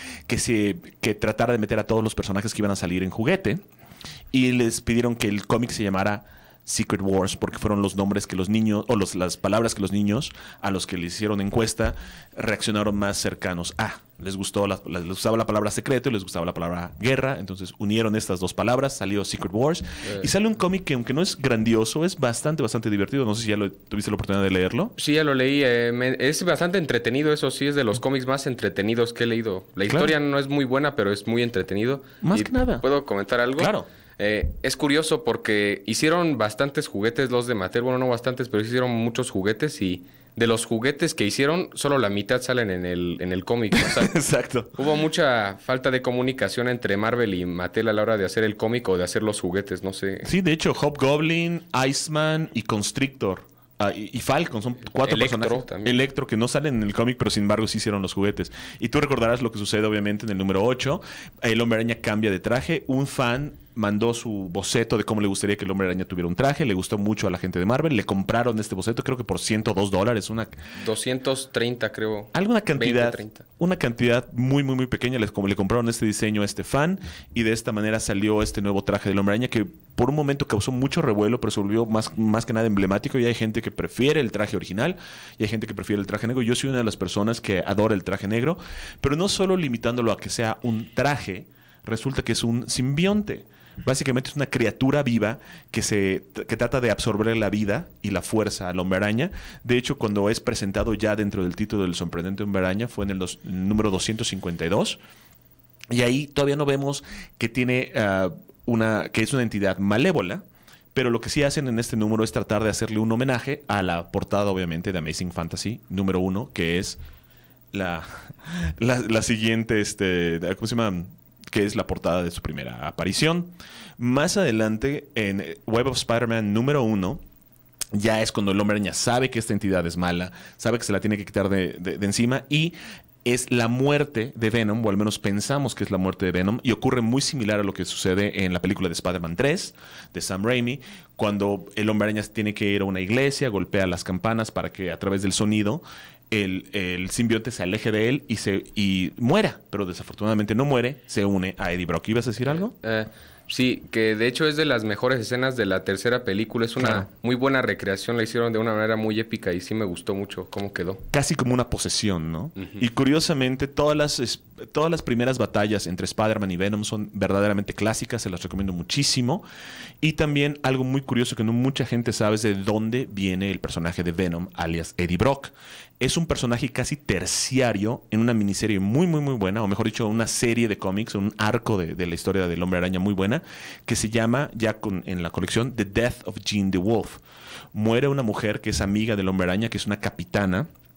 Speaker 3: que tratara de meter a todos los personajes que iban a salir en juguete, y les pidieron que el cómic se llamara Secret Wars porque fueron los nombres que los niños o las palabras que los niños a los que le hicieron encuesta reaccionaron más cercanos. Les gustaba la palabra secreto y les gustaba la palabra guerra, entonces unieron estas dos palabras, salió Secret Wars y sale un cómic que, aunque no es grandioso, es bastante divertido. No sé si ya tuviste la oportunidad de leerlo.
Speaker 7: Sí, ya lo leí. Es bastante entretenido, eso sí, es de los cómics más entretenidos que he leído. La historia no es muy buena, pero es muy entretenido.
Speaker 3: Más que nada.
Speaker 7: ¿Puedo comentar algo?
Speaker 3: Claro.
Speaker 7: Es curioso porque hicieron bastantes juguetes los de Mattel. Bueno, no bastantes, pero hicieron muchos juguetes y de los juguetes que hicieron, solo la mitad salen en el cómic. O sea,
Speaker 3: exacto.
Speaker 7: Hubo mucha falta de comunicación entre Marvel y Mattel a la hora de hacer el cómic o de hacer los juguetes, no sé.
Speaker 3: Sí, de hecho, Hobgoblin, Iceman y Constrictor. Y Falcon, son 4 personajes.
Speaker 7: También.
Speaker 3: Electro, que no salen en el cómic, pero sin embargo sí hicieron los juguetes. Y tú recordarás lo que sucede, obviamente, en el número 8. El Hombre Araña cambia de traje. Un fan mandó su boceto de cómo le gustaría que el Hombre Araña tuviera un traje. Le gustó mucho a la gente de Marvel. Le compraron este boceto, creo que por $102.
Speaker 7: 230, creo.
Speaker 3: Alguna cantidad.
Speaker 7: 20, 30.
Speaker 3: Una cantidad muy pequeña. Como le compraron este diseño a este fan. Y de esta manera salió este nuevo traje del Hombre Araña que por un momento causó mucho revuelo, pero se volvió más que nada emblemático. Y hay gente que prefiere el traje original y hay gente que prefiere el traje negro. Yo soy una de las personas que adora el traje negro, pero no solo limitándolo a que sea un traje, resulta que es un simbionte. Básicamente es una criatura viva que trata de absorber la vida y la fuerza al Hombre Araña. De hecho, cuando es presentado ya dentro del título del sorprendente Hombre Araña, fue en el número 252. Y ahí todavía no vemos que tiene que es una entidad malévola. Pero lo que sí hacen en este número es tratar de hacerle un homenaje a la portada, obviamente, de Amazing Fantasy número 1, que es la siguiente, ¿cómo se llama? Que es la portada de su primera aparición. Más adelante, en Web of Spider-Man número 1, ya es cuando el Hombre Araña sabe que esta entidad es mala, sabe que se la tiene que quitar de encima, y es la muerte de Venom, o al menos pensamos que es la muerte de Venom, y ocurre muy similar a lo que sucede en la película de Spider-Man 3, de Sam Raimi, cuando el Hombre Araña tiene que ir a una iglesia, golpea las campanas para que a través del sonido el simbionte se aleje de él y muera, pero desafortunadamente no muere, se une a Eddie Brock. ¿Ibas a decir algo?
Speaker 7: Sí, que de hecho es de las mejores escenas de la tercera película. Es una muy buena recreación. La hicieron de una manera muy épica y sí me gustó mucho cómo quedó.
Speaker 3: Casi como una posesión, ¿no? Uh-huh. Y curiosamente, todas las primeras batallas entre Spider-Man y Venom son verdaderamente clásicas. Se las recomiendo muchísimo. Y también algo muy curioso que no mucha gente sabe es de dónde viene el personaje de Venom, alias Eddie Brock. Es un personaje casi terciario en una miniserie muy buena, o mejor dicho, una serie de cómics, un arco de la historia del Hombre Araña muy buena, que se llama, en la colección, The Death of Jean the Wolf. Muere una mujer que es amiga del Hombre Araña, que es una capitana,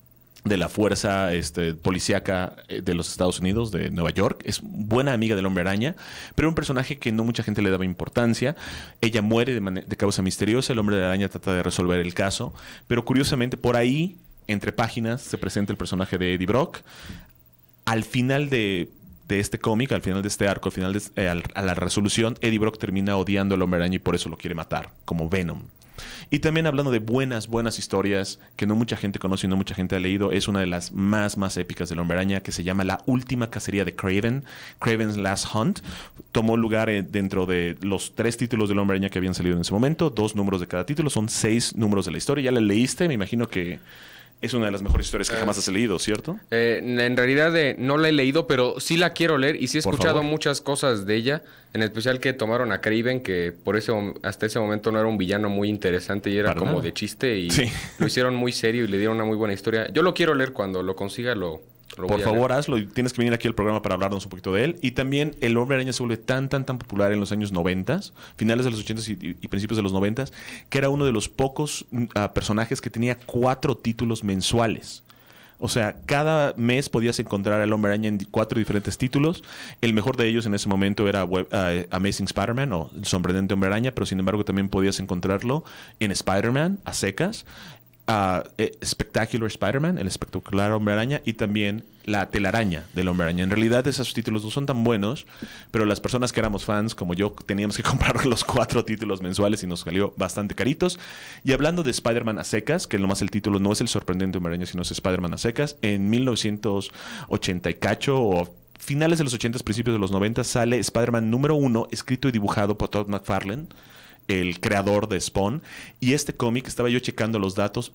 Speaker 3: de la fuerza policíaca de los Estados Unidos, de Nueva York. Es buena amiga del Hombre Araña, pero un personaje que no mucha gente le daba importancia. Ella muere de causa misteriosa, el Hombre Araña trata de resolver el caso, pero curiosamente por ahí, entre páginas, se presenta el personaje de Eddie Brock. Al final de este cómic, al final de este arco, al final a la resolución, Eddie Brock termina odiando al Hombre Araña y por eso lo quiere matar, como Venom. Y también hablando de buenas historias que no mucha gente conoce y no mucha gente ha leído, es una de las más épicas del Hombre Araña, que se llama La Última Cacería de Kraven, Kraven's Last Hunt. Tomó lugar dentro de los 3 títulos del Hombre Araña que habían salido en ese momento, 2 números de cada título, son 6 números de la historia. ¿Ya la leíste? Me imagino que es una de las mejores historias que jamás has leído, ¿cierto?
Speaker 7: En realidad no la he leído, pero sí la quiero leer y sí he escuchado muchas cosas de ella, en especial que tomaron a Kraven, que por eso hasta ese momento no era un villano muy interesante y era como de chiste y lo hicieron muy serio y le dieron una muy buena historia. Yo lo quiero leer cuando lo consiga, por favor,
Speaker 3: hazlo. Y tienes que venir aquí al programa para hablarnos un poquito de él. Y también el Hombre Araña se vuelve tan popular en los años 90, finales de los 80 y principios de los 90, que era uno de los pocos personajes que tenía 4 títulos mensuales. O sea, cada mes podías encontrar al Hombre Araña en 4 diferentes títulos. El mejor de ellos en ese momento era Amazing Spider-Man o El Sorprendente Hombre Araña, pero sin embargo también podías encontrarlo en Spider-Man a secas, Spectacular Spider-Man, el espectacular Hombre Araña, y también La Telaraña del Hombre Araña. En realidad esos títulos no son tan buenos, pero las personas que éramos fans, como yo, teníamos que comprar los 4 títulos mensuales y nos salió bastante caritos. Y hablando de Spider-Man a secas, que nomás el título no es El Sorprendente Hombre Araña, sino es Spider-Man a secas, en 1980 y cacho, o finales de los 80, principios de los 90, sale Spider-Man número 1, escrito y dibujado por Todd McFarlane, el creador de Spawn. Y este cómic, estaba yo checando los datos,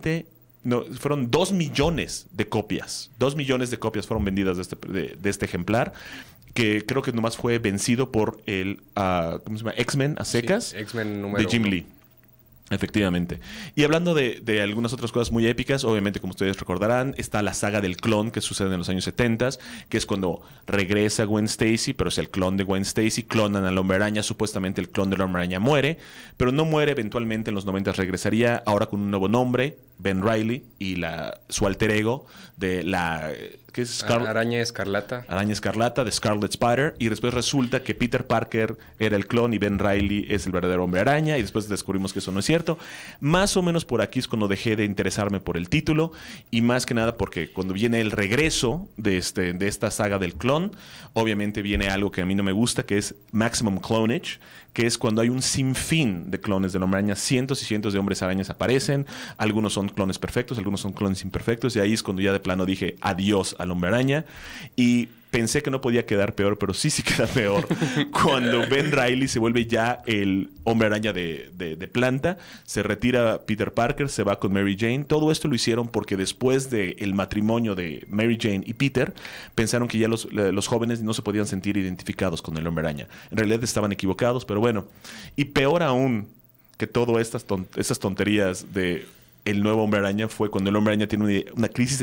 Speaker 3: fueron 2 millones de copias. 2 millones de copias fueron vendidas de este ejemplar, que creo que nomás fue vencido por el ¿cómo se llama? X-Men a secas,
Speaker 7: sí, X-Men número
Speaker 3: de Jim
Speaker 7: 1.
Speaker 3: Lee. Efectivamente. Y hablando de algunas otras cosas muy épicas, obviamente, como ustedes recordarán, está la saga del clon que sucede en los años 70, que es cuando regresa Gwen Stacy, pero es el clon de Gwen Stacy, clonan al Hombre Araña, supuestamente el clon del Hombre Araña muere, pero no muere, eventualmente en los 90 regresaría, ahora con un nuevo nombre, Ben Reilly, y su alter ego de la... ¿qué es?
Speaker 7: Araña Escarlata.
Speaker 3: Araña Escarlata, de Scarlet Spider, y después resulta que Peter Parker era el clon y Ben Reilly es el verdadero Hombre Araña, y después descubrimos que eso no es cierto. Más o menos por aquí es cuando dejé de interesarme por el título, y más que nada porque cuando viene el regreso de esta saga del clon, obviamente viene algo que a mí no me gusta, que es Maximum Clonage, que es cuando hay un sinfín de clones del Hombre Araña. Cientos y cientos de hombres arañas aparecen, algunos son clones perfectos, algunos son clones imperfectos, y ahí es cuando ya de plano dije adiós al Hombre Araña. Y pensé que no podía quedar peor, pero sí queda peor cuando Ben Reilly se vuelve ya el Hombre Araña de planta, se retira Peter Parker, se va con Mary Jane. Todo esto lo hicieron porque después del matrimonio de Mary Jane y Peter, pensaron que ya los jóvenes no se podían sentir identificados con el Hombre Araña. En realidad estaban equivocados, pero bueno. Y peor aún que todas estas tonterías de el nuevo Hombre Araña fue cuando el Hombre Araña tiene una crisis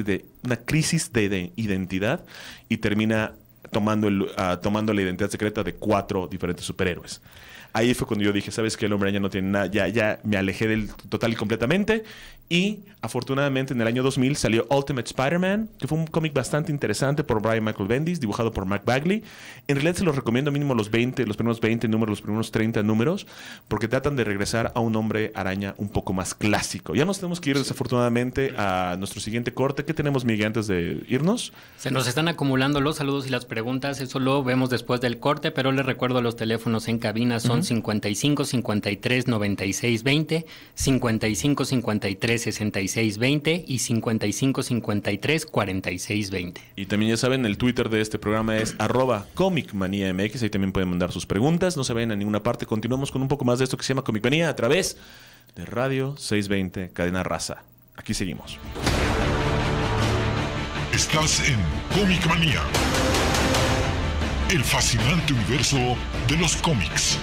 Speaker 3: de identidad y termina tomando la identidad secreta de 4 diferentes superhéroes. Ahí fue cuando yo dije, ¿sabes qué? El Hombre Araña no tiene nada, ya me alejé del total y completamente. Y afortunadamente en el año 2000 salió Ultimate Spider-Man, que fue un cómic bastante interesante por Brian Michael Bendis, dibujado por Mark Bagley. En realidad se los recomiendo mínimo los primeros 20 números, los primeros 30 números, porque tratan de regresar a un Hombre Araña un poco más clásico. Ya nos tenemos que ir desafortunadamente a nuestro siguiente corte. ¿Qué tenemos, Miguel, antes de irnos?
Speaker 4: Se nos están acumulando los saludos y las preguntas, eso lo vemos después del corte, pero les recuerdo los teléfonos en cabina son 55 53 96 20, 55 53 66 20 y 55 53 46 20.
Speaker 3: Y también ya saben, el Twitter de este programa es @ComicManiaMX. Ahí también pueden mandar sus preguntas. No se vayan a ninguna parte. Continuamos con un poco más de esto que se llama Comic Manía a través de Radio 620 Cadena Raza. Aquí seguimos.
Speaker 1: Estás en Comic Manía, el fascinante universo de los cómics.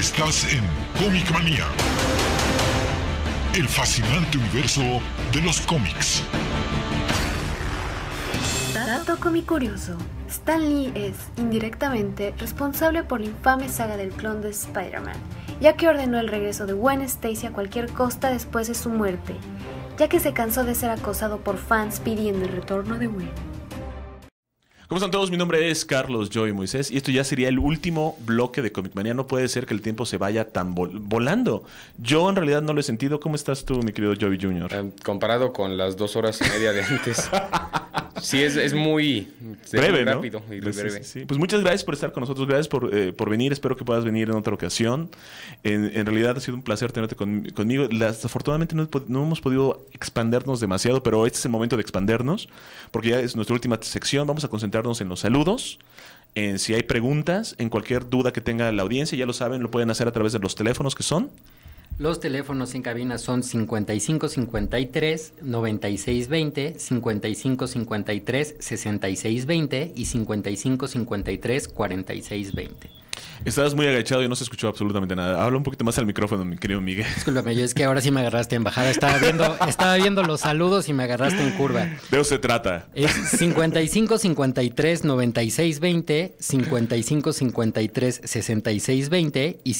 Speaker 1: Estás en Comic Manía, el fascinante universo de los cómics.
Speaker 6: Dato comicurioso. Stan Lee es, indirectamente, responsable por la infame saga del clon de Spider-Man, ya que ordenó el regreso de Gwen Stacy a cualquier costa después de su muerte, ya que se cansó de ser acosado por fans pidiendo el retorno de Gwen.
Speaker 3: ¿Cómo están todos? Mi nombre es Carlos Joy Moisés y esto ya sería el último bloque de Comic Manía. No puede ser que el tiempo se vaya tan volando. Yo en realidad no lo he sentido. ¿Cómo estás tú, mi querido Joey Jr.?
Speaker 7: Comparado con las 2 horas y media de antes. Sí, es muy
Speaker 3: breve,
Speaker 7: muy
Speaker 3: ¿no?
Speaker 7: rápido y breve.
Speaker 3: Sí. Pues muchas gracias por estar con nosotros. Gracias por venir. Espero que puedas venir en otra ocasión. En realidad ha sido un placer tenerte conmigo. Desafortunadamente no hemos podido expandernos demasiado, pero este es el momento de expandernos porque ya es nuestra última sección. Vamos a concentrarnos en los saludos, en si hay preguntas, en cualquier duda que tenga la audiencia. Ya lo saben, lo pueden hacer a través de los teléfonos que son...
Speaker 4: Los teléfonos en cabina son 5553-9620, 5553-6620 y 5553-4620.
Speaker 3: Estabas muy agachado y no se escuchó absolutamente nada. Habla un poquito más al micrófono, mi querido Miguel.
Speaker 4: Discúlpame, yo es que ahora sí me agarraste en bajada. Estaba viendo los saludos y me agarraste en curva.
Speaker 3: De eso se trata.
Speaker 4: Es 5553-9620, 5553-6620 y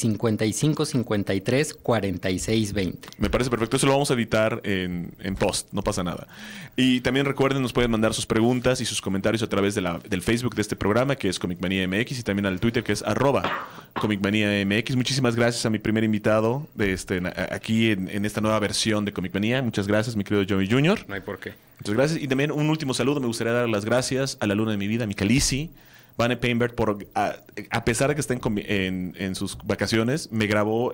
Speaker 4: 5553-4620.
Speaker 3: Me parece perfecto. Eso lo vamos a editar en post. No pasa nada. Y también recuerden, nos pueden mandar sus preguntas y sus comentarios a través del Facebook de este programa, que es Comic Manía MX, y también al Twitter, que es @Comic Manía MX. Muchísimas gracias a mi primer invitado de aquí en esta nueva versión de Comic Manía. Muchas gracias, mi querido Joey Jr.
Speaker 7: No hay por qué.
Speaker 3: Muchas gracias. Y también un último saludo. Me gustaría dar las gracias a la luna de mi vida, mi Khaleesi, Vane Painberg, por a pesar de que está en sus vacaciones, me grabó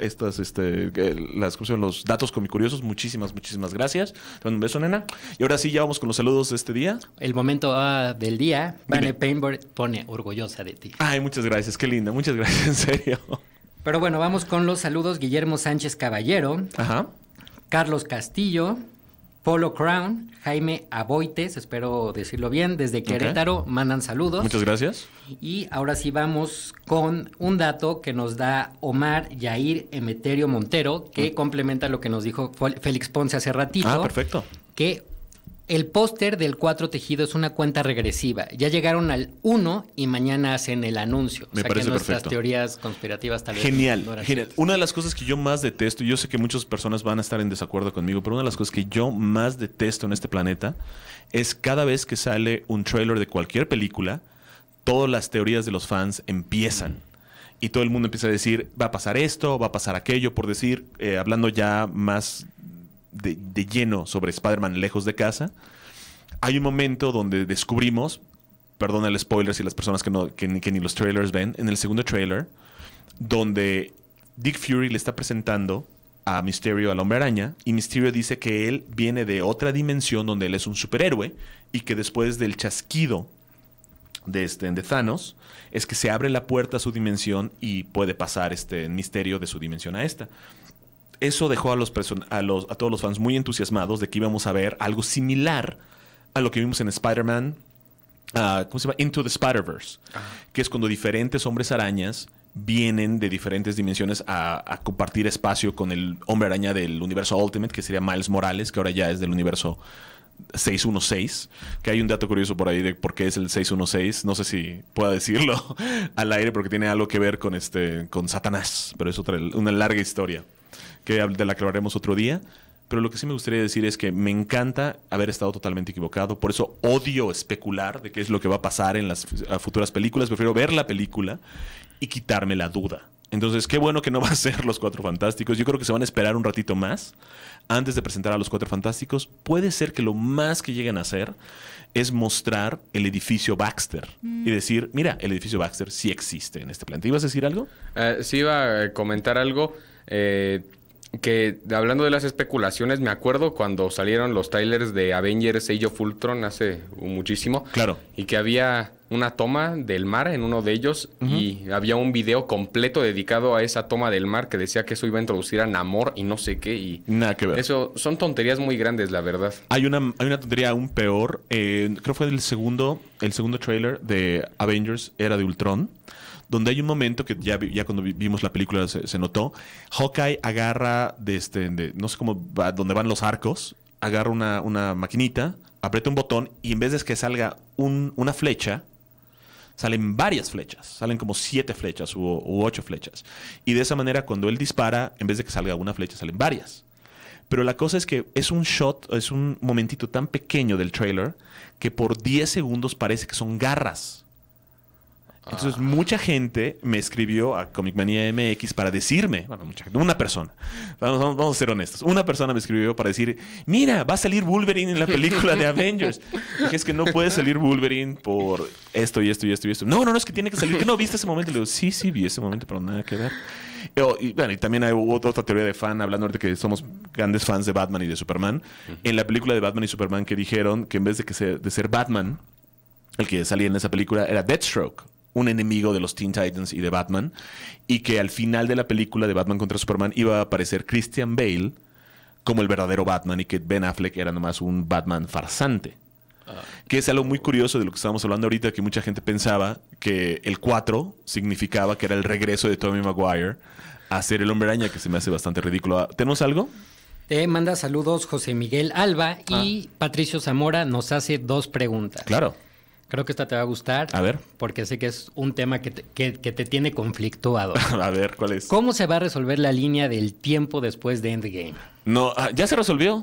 Speaker 3: los datos comicuriosos. Muchísimas gracias. Te mando un beso, nena. Y ahora sí, ya vamos con los saludos de este día.
Speaker 4: El momento del día. Vane Painberg pone orgullosa de ti.
Speaker 3: Ay, muchas gracias. Qué linda. Muchas gracias, en serio.
Speaker 4: Pero bueno, vamos con los saludos. Guillermo Sánchez Caballero.
Speaker 3: Ajá.
Speaker 4: Carlos Castillo. Polo Crown, Jaime Aboites, espero decirlo bien, desde Querétaro, mandan saludos.
Speaker 3: Muchas gracias.
Speaker 4: Y ahora sí vamos con un dato que nos da Omar Yair Emeterio Montero, que complementa lo que nos dijo Félix Ponce hace ratito.
Speaker 3: Ah, perfecto.
Speaker 4: Que el póster del 4 tejido es una cuenta regresiva. Ya llegaron al 1 y mañana hacen el anuncio.
Speaker 3: Me parece
Speaker 4: que nuestras
Speaker 3: perfecto.
Speaker 4: Teorías conspirativas tal vez
Speaker 3: genial.
Speaker 4: no eran
Speaker 3: Genial.
Speaker 4: ciertas.
Speaker 3: Una de las cosas que yo más detesto, y yo sé que muchas personas van a estar en desacuerdo conmigo, pero una de las cosas que yo más detesto en este planeta es cada vez que sale un trailer de cualquier película, todas las teorías de los fans empiezan. Y todo el mundo empieza a decir, va a pasar esto, va a pasar aquello, por decir, hablando ya más de lleno sobre Spider-Man lejos de casa. Hay un momento donde descubrimos, perdón el spoiler si las personas que ni los trailers ven, en el segundo trailer, donde Dick Fury le está presentando a Mysterio, al Hombre Araña, y Mysterio dice que él viene de otra dimensión donde él es un superhéroe y que después del chasquido de Thanos es que se abre la puerta a su dimensión y puede pasar Mysterio de su dimensión a esta. Eso dejó a todos los fans muy entusiasmados de que íbamos a ver algo similar a lo que vimos en Spider-Man, ¿cómo se llama? Into the Spider-Verse, que es cuando diferentes hombres arañas vienen de diferentes dimensiones a compartir espacio con el Hombre Araña del universo Ultimate, que sería Miles Morales, que ahora ya es del universo 616, que hay un dato curioso por ahí de por qué es el 616, no sé si pueda decirlo al aire porque tiene algo que ver con Satanás, pero es una larga historia de la que hablaremos otro día. Pero lo que sí me gustaría decir es que me encanta haber estado totalmente equivocado. Por eso odio especular de qué es lo que va a pasar en las futuras películas. Prefiero ver la película y quitarme la duda. Entonces, qué bueno que no va a ser Los Cuatro Fantásticos. Yo creo que se van a esperar un ratito más antes de presentar a Los Cuatro Fantásticos. Puede ser que lo más que lleguen a hacer es mostrar el edificio Baxter y decir, mira, el edificio Baxter sí existe en este planeta. ¿Ibas a decir algo?
Speaker 7: Sí iba a comentar algo. Que hablando de las especulaciones, me acuerdo cuando salieron los trailers de Avengers Age of Ultron hace muchísimo.
Speaker 3: Claro.
Speaker 7: Y que había una toma del mar en uno de ellos y había un video completo dedicado a esa toma del mar que decía que eso iba a introducir a Namor y no sé qué. Y
Speaker 3: nada que ver.
Speaker 7: Eso son tonterías muy grandes, la verdad.
Speaker 3: Hay una tontería aún peor. Creo que fue el segundo trailer de Avengers Era de Ultron, donde hay un momento que ya cuando vimos la película se notó. Hawkeye agarra no sé cómo va, donde van los arcos, agarra una maquinita, aprieta un botón y en vez de que salga una flecha, salen varias flechas. Salen como 7 flechas u 8 flechas. Y de esa manera, cuando él dispara, en vez de que salga una flecha, salen varias. Pero la cosa es que es un shot, es un momentito tan pequeño del trailer que por 10 segundos parece que son garras. Entonces, mucha gente me escribió a Comic Manía MX para decirme, bueno, mucha gente, una persona, vamos a ser honestos, una persona me escribió para decir, mira, va a salir Wolverine en la película de Avengers. Dije, es que no puede salir Wolverine por esto y esto y esto y esto. No, es que tiene que salir. ¿Que no viste ese momento? Le digo, sí, vi ese momento, pero nada que ver. Y también hay otra teoría de fan, hablando de que somos grandes fans de Batman y de Superman. En la película de Batman y Superman que dijeron que en vez de ser Batman, el que salía en esa película era Deathstroke, un enemigo de los Teen Titans y de Batman, y que al final de la película de Batman contra Superman iba a aparecer Christian Bale como el verdadero Batman y que Ben Affleck era nomás un Batman farsante. Que es algo muy curioso de lo que estábamos hablando ahorita, que mucha gente pensaba que el 4 significaba que era el regreso de Tobey Maguire a ser el Hombre Araña, que se me hace bastante ridículo. ¿Tenemos algo?
Speaker 4: Te manda saludos José Miguel Alba y Patricio Zamora nos hace 2 preguntas.
Speaker 3: Claro.
Speaker 4: Creo que esta te va a gustar.
Speaker 3: A ver.
Speaker 4: Porque sé que es un tema que te tiene conflictuado.
Speaker 3: A ver, ¿cuál es?
Speaker 4: ¿Cómo se va a resolver la línea del tiempo después de Endgame?
Speaker 3: No, ya se resolvió.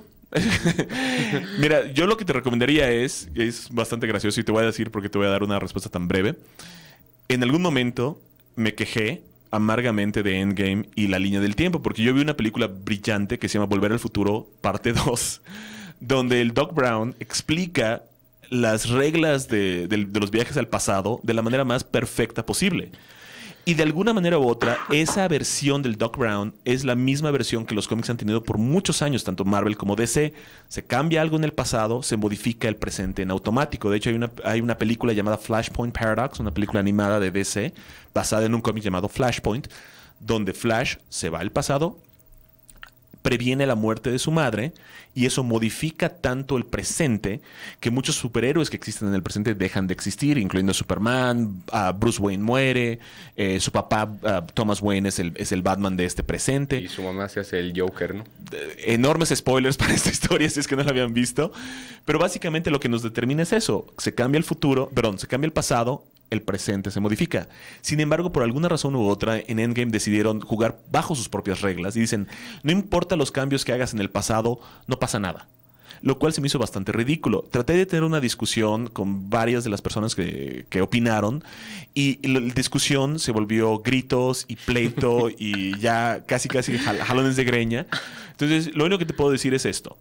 Speaker 3: Mira, yo lo que te recomendaría es bastante gracioso y te voy a decir porque te voy a dar una respuesta tan breve. En algún momento me quejé amargamente de Endgame y la línea del tiempo, porque yo vi una película brillante que se llama Volver al Futuro, parte 2, donde el Doc Brown explica las reglas de los viajes al pasado de la manera más perfecta posible. Y de alguna manera u otra, esa versión del Doc Brown es la misma versión que los cómics han tenido por muchos años, tanto Marvel como DC. Se cambia algo en el pasado, se modifica el presente en automático. De hecho, hay una película llamada Flashpoint Paradox, una película animada de DC, basada en un cómic llamado Flashpoint, donde Flash se va al pasado, previene la muerte de su madre y eso modifica tanto el presente que muchos superhéroes que existen en el presente dejan de existir, incluyendo Superman. Bruce Wayne muere, su papá Thomas Wayne es el Batman de este presente.
Speaker 7: Y su mamá se hace el Joker, ¿no?
Speaker 3: Enormes spoilers para esta historia si es que no la habían visto. Pero básicamente lo que nos determina es eso. Se cambia el pasado, el presente se modifica. Sin embargo, por alguna razón u otra, en Endgame decidieron jugar bajo sus propias reglas y dicen, no importa los cambios que hagas en el pasado, no pasa nada. Lo cual se me hizo bastante ridículo. Traté de tener una discusión con varias de las personas que opinaron y la discusión se volvió gritos y pleito y ya casi jalones de greña. Entonces, lo único que te puedo decir es esto.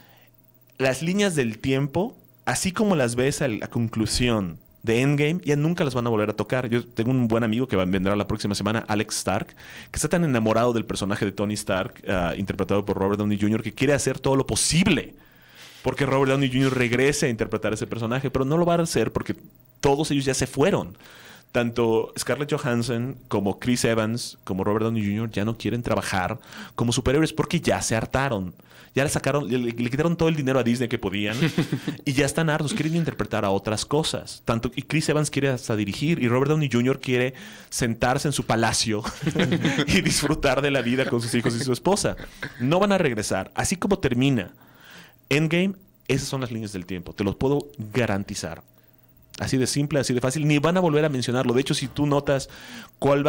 Speaker 3: Las líneas del tiempo, así como las ves a la conclusión de Endgame, ya nunca las van a volver a tocar. Yo tengo un buen amigo que vendrá la próxima semana, Alex Stark, que está tan enamorado del personaje de Tony Stark, interpretado por Robert Downey Jr., que quiere hacer todo lo posible porque Robert Downey Jr. regrese a interpretar ese personaje, pero no lo va a hacer porque todos ellos ya se fueron. Tanto Scarlett Johansson como Chris Evans como Robert Downey Jr. ya no quieren trabajar como superhéroes porque ya se hartaron. Ya le sacaron, le quitaron todo el dinero a Disney que podían y ya están hartos, quieren interpretar a otras cosas. Y Chris Evans quiere hasta dirigir y Robert Downey Jr. quiere sentarse en su palacio y disfrutar de la vida con sus hijos y su esposa. No van a regresar. Así como termina Endgame, esas son las líneas del tiempo. Te los puedo garantizar. Así de simple, así de fácil. Ni van a volver a mencionarlo. De hecho, si tú notas cuáles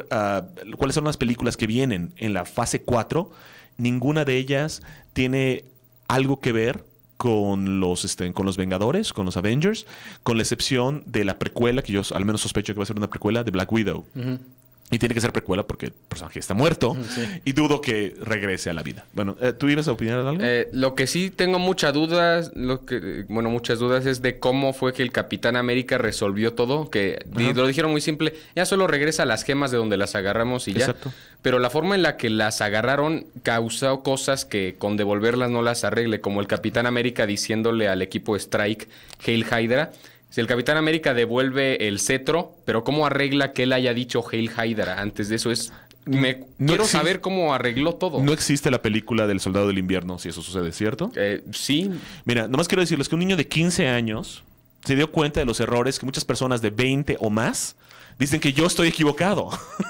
Speaker 3: son las películas que vienen en la fase 4, ninguna de ellas tiene algo que ver con los Vengadores, con los Avengers, con la excepción de la precuela, que yo al menos sospecho que va a ser una precuela de Black Widow. Uh-huh. Y tiene que ser precuela porque el personaje está muerto. Sí. Y dudo que regrese a la vida. Bueno, ¿tú ibas a opinar de algo?
Speaker 7: Lo que sí tengo muchas dudas es de cómo fue que el Capitán América resolvió todo. Que lo dijeron muy simple. Ya solo regresa a las gemas de donde las agarramos y ya. Exacto. Pero la forma en la que las agarraron causó cosas que con devolverlas no las arregle. Como el Capitán América diciéndole al equipo Strike, Hail Hydra. Si el Capitán América devuelve el cetro, pero ¿cómo arregla que él haya dicho Hail Hydra antes de eso? Quiero saber cómo arregló todo.
Speaker 3: No existe la película del Soldado del Invierno, si eso sucede, ¿cierto?
Speaker 7: Sí.
Speaker 3: Mira, nomás quiero decirles que un niño de 15 años se dio cuenta de los errores que muchas personas de 20 o más Dicen que yo estoy equivocado.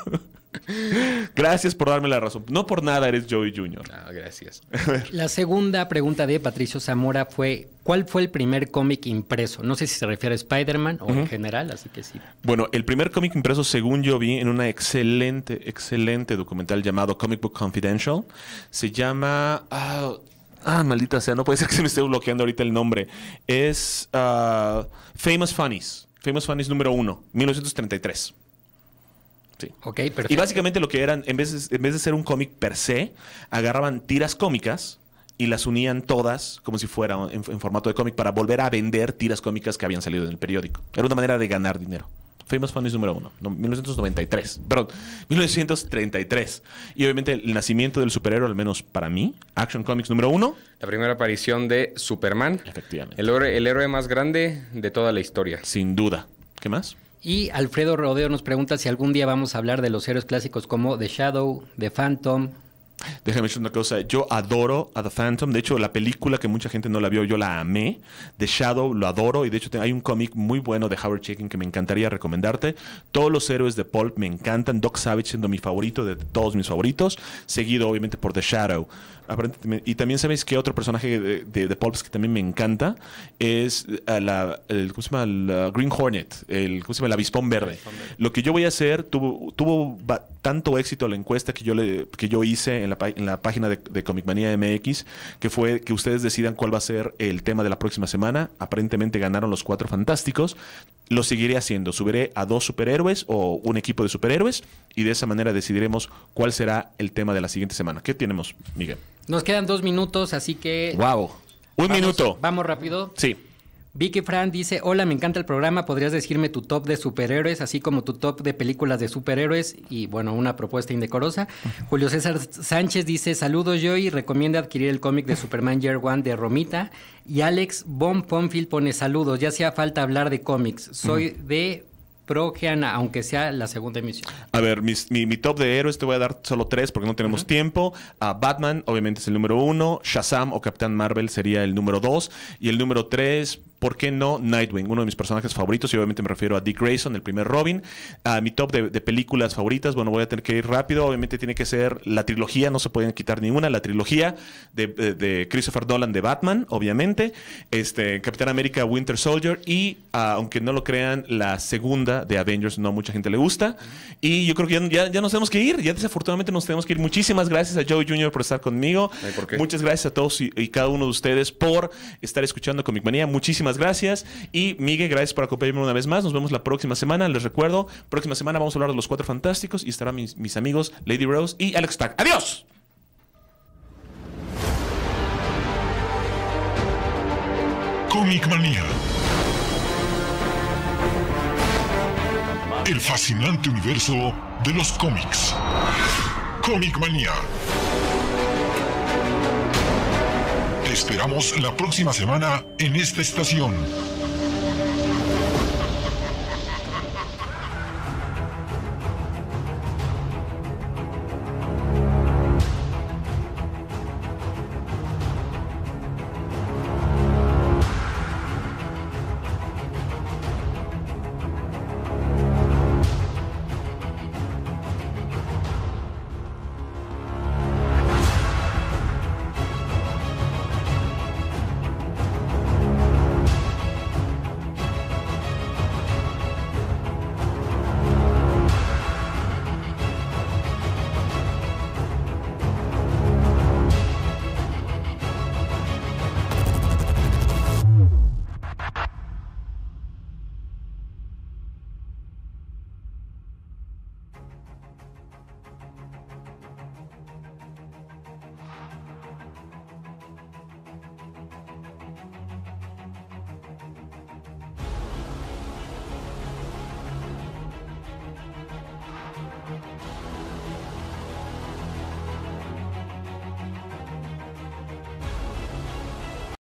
Speaker 3: Gracias por darme la razón. No por nada eres Joey Jr.
Speaker 7: Ah, gracias.
Speaker 4: La segunda pregunta de Patricio Zamora fue, ¿cuál fue el primer cómic impreso? No sé si se refiere a Spider-Man o en general, así que sí.
Speaker 3: Bueno, el primer cómic impreso, según yo vi, en una excelente documental llamado Comic Book Confidential. Se llama... maldita sea, no puede ser que se me esté bloqueando ahorita el nombre. Es Famous Funnies. Famous Funnies número 1, 1933. Sí.
Speaker 4: Ok, perfecto.
Speaker 3: Y básicamente lo que eran, en vez de ser un cómic per se, agarraban tiras cómicas y las unían todas como si fuera en formato de cómic para volver a vender tiras cómicas que habían salido en el periódico. Era una manera de ganar dinero. Famous Funnies número 1, 1993. Perdón, 1933. Y obviamente el nacimiento del superhéroe, al menos para mí, Action Comics número 1.
Speaker 7: La primera aparición de Superman.
Speaker 3: Efectivamente.
Speaker 7: El héroe más grande de toda la historia.
Speaker 3: Sin duda. ¿Qué más?
Speaker 4: Y Alfredo Rodeo nos pregunta si algún día vamos a hablar de los héroes clásicos como The Shadow, The Phantom.
Speaker 3: Déjame decir una cosa, yo adoro a The Phantom. De hecho, la película que mucha gente no la vio, yo la amé. The Shadow lo adoro. Y de hecho hay un cómic muy bueno de Howard Chaykin que me encantaría recomendarte. Todos los héroes de Pulp me encantan. Doc Savage siendo mi favorito de todos mis favoritos. Seguido obviamente por The Shadow. Y también sabéis que otro personaje de Pulp que también me encanta es ¿cómo se llama? El Green Hornet. ¿Cómo se llama? El Avispón Verde. Lo que yo voy a hacer, tuvo tanto éxito la encuesta que yo hice en la página de Comic Manía MX, que fue que ustedes decidan cuál va a ser el tema de la próxima semana. Aparentemente ganaron los 4 fantásticos. Lo seguiré haciendo. Subiré a 2 superhéroes o un equipo de superhéroes y de esa manera decidiremos cuál será el tema de la siguiente semana. ¿Qué tenemos, Miguel?
Speaker 4: Nos quedan 2 minutos, así que...
Speaker 3: ¡Wow! Un minuto.
Speaker 4: Vamos rápido.
Speaker 3: Sí.
Speaker 4: Vicky Fran dice, hola, me encanta el programa, ¿podrías decirme tu top de superhéroes, así como tu top de películas de superhéroes? Y bueno, una propuesta indecorosa. Julio César Sánchez dice, saludos Joey, recomienda adquirir el cómic de Superman Year One de Romita. Y Alex Von Ponfield pone, saludos, ya hacía falta hablar de cómics, soy de... Progeana, aunque sea la segunda emisión.
Speaker 3: A ver, mi top de héroes te voy a dar solo 3 porque no tenemos tiempo. Batman, obviamente, es el número 1. Shazam o Capitán Marvel sería el número 2. Y el número 3, ¿por qué no? Nightwing, uno de mis personajes favoritos. Y obviamente me refiero a Dick Grayson, el primer Robin. Mi top de películas favoritas, bueno, voy a tener que ir rápido. Obviamente tiene que ser la trilogía, no se pueden quitar ninguna. La trilogía de Christopher Nolan de Batman, obviamente. Capitán América, Winter Soldier. Y, aunque no lo crean, la segunda de Avengers, no mucha gente le gusta. Y yo creo que ya nos tenemos que ir. Ya desafortunadamente nos tenemos que ir. Muchísimas gracias a Joey Jr. por estar conmigo.
Speaker 7: ¿Por qué?
Speaker 3: Muchas gracias a todos y cada uno de ustedes por estar escuchando Comic Manía. Muchísimas gracias. Y Miguel, gracias por acompañarme una vez más. Nos vemos la próxima semana. Les recuerdo, próxima semana vamos a hablar de los 4 fantásticos y estarán mis amigos Lady Rose y Alex Stack. ¡Adiós!
Speaker 1: Comic Manía. El fascinante universo de los cómics. Comic Manía. Te esperamos la próxima semana en esta estación.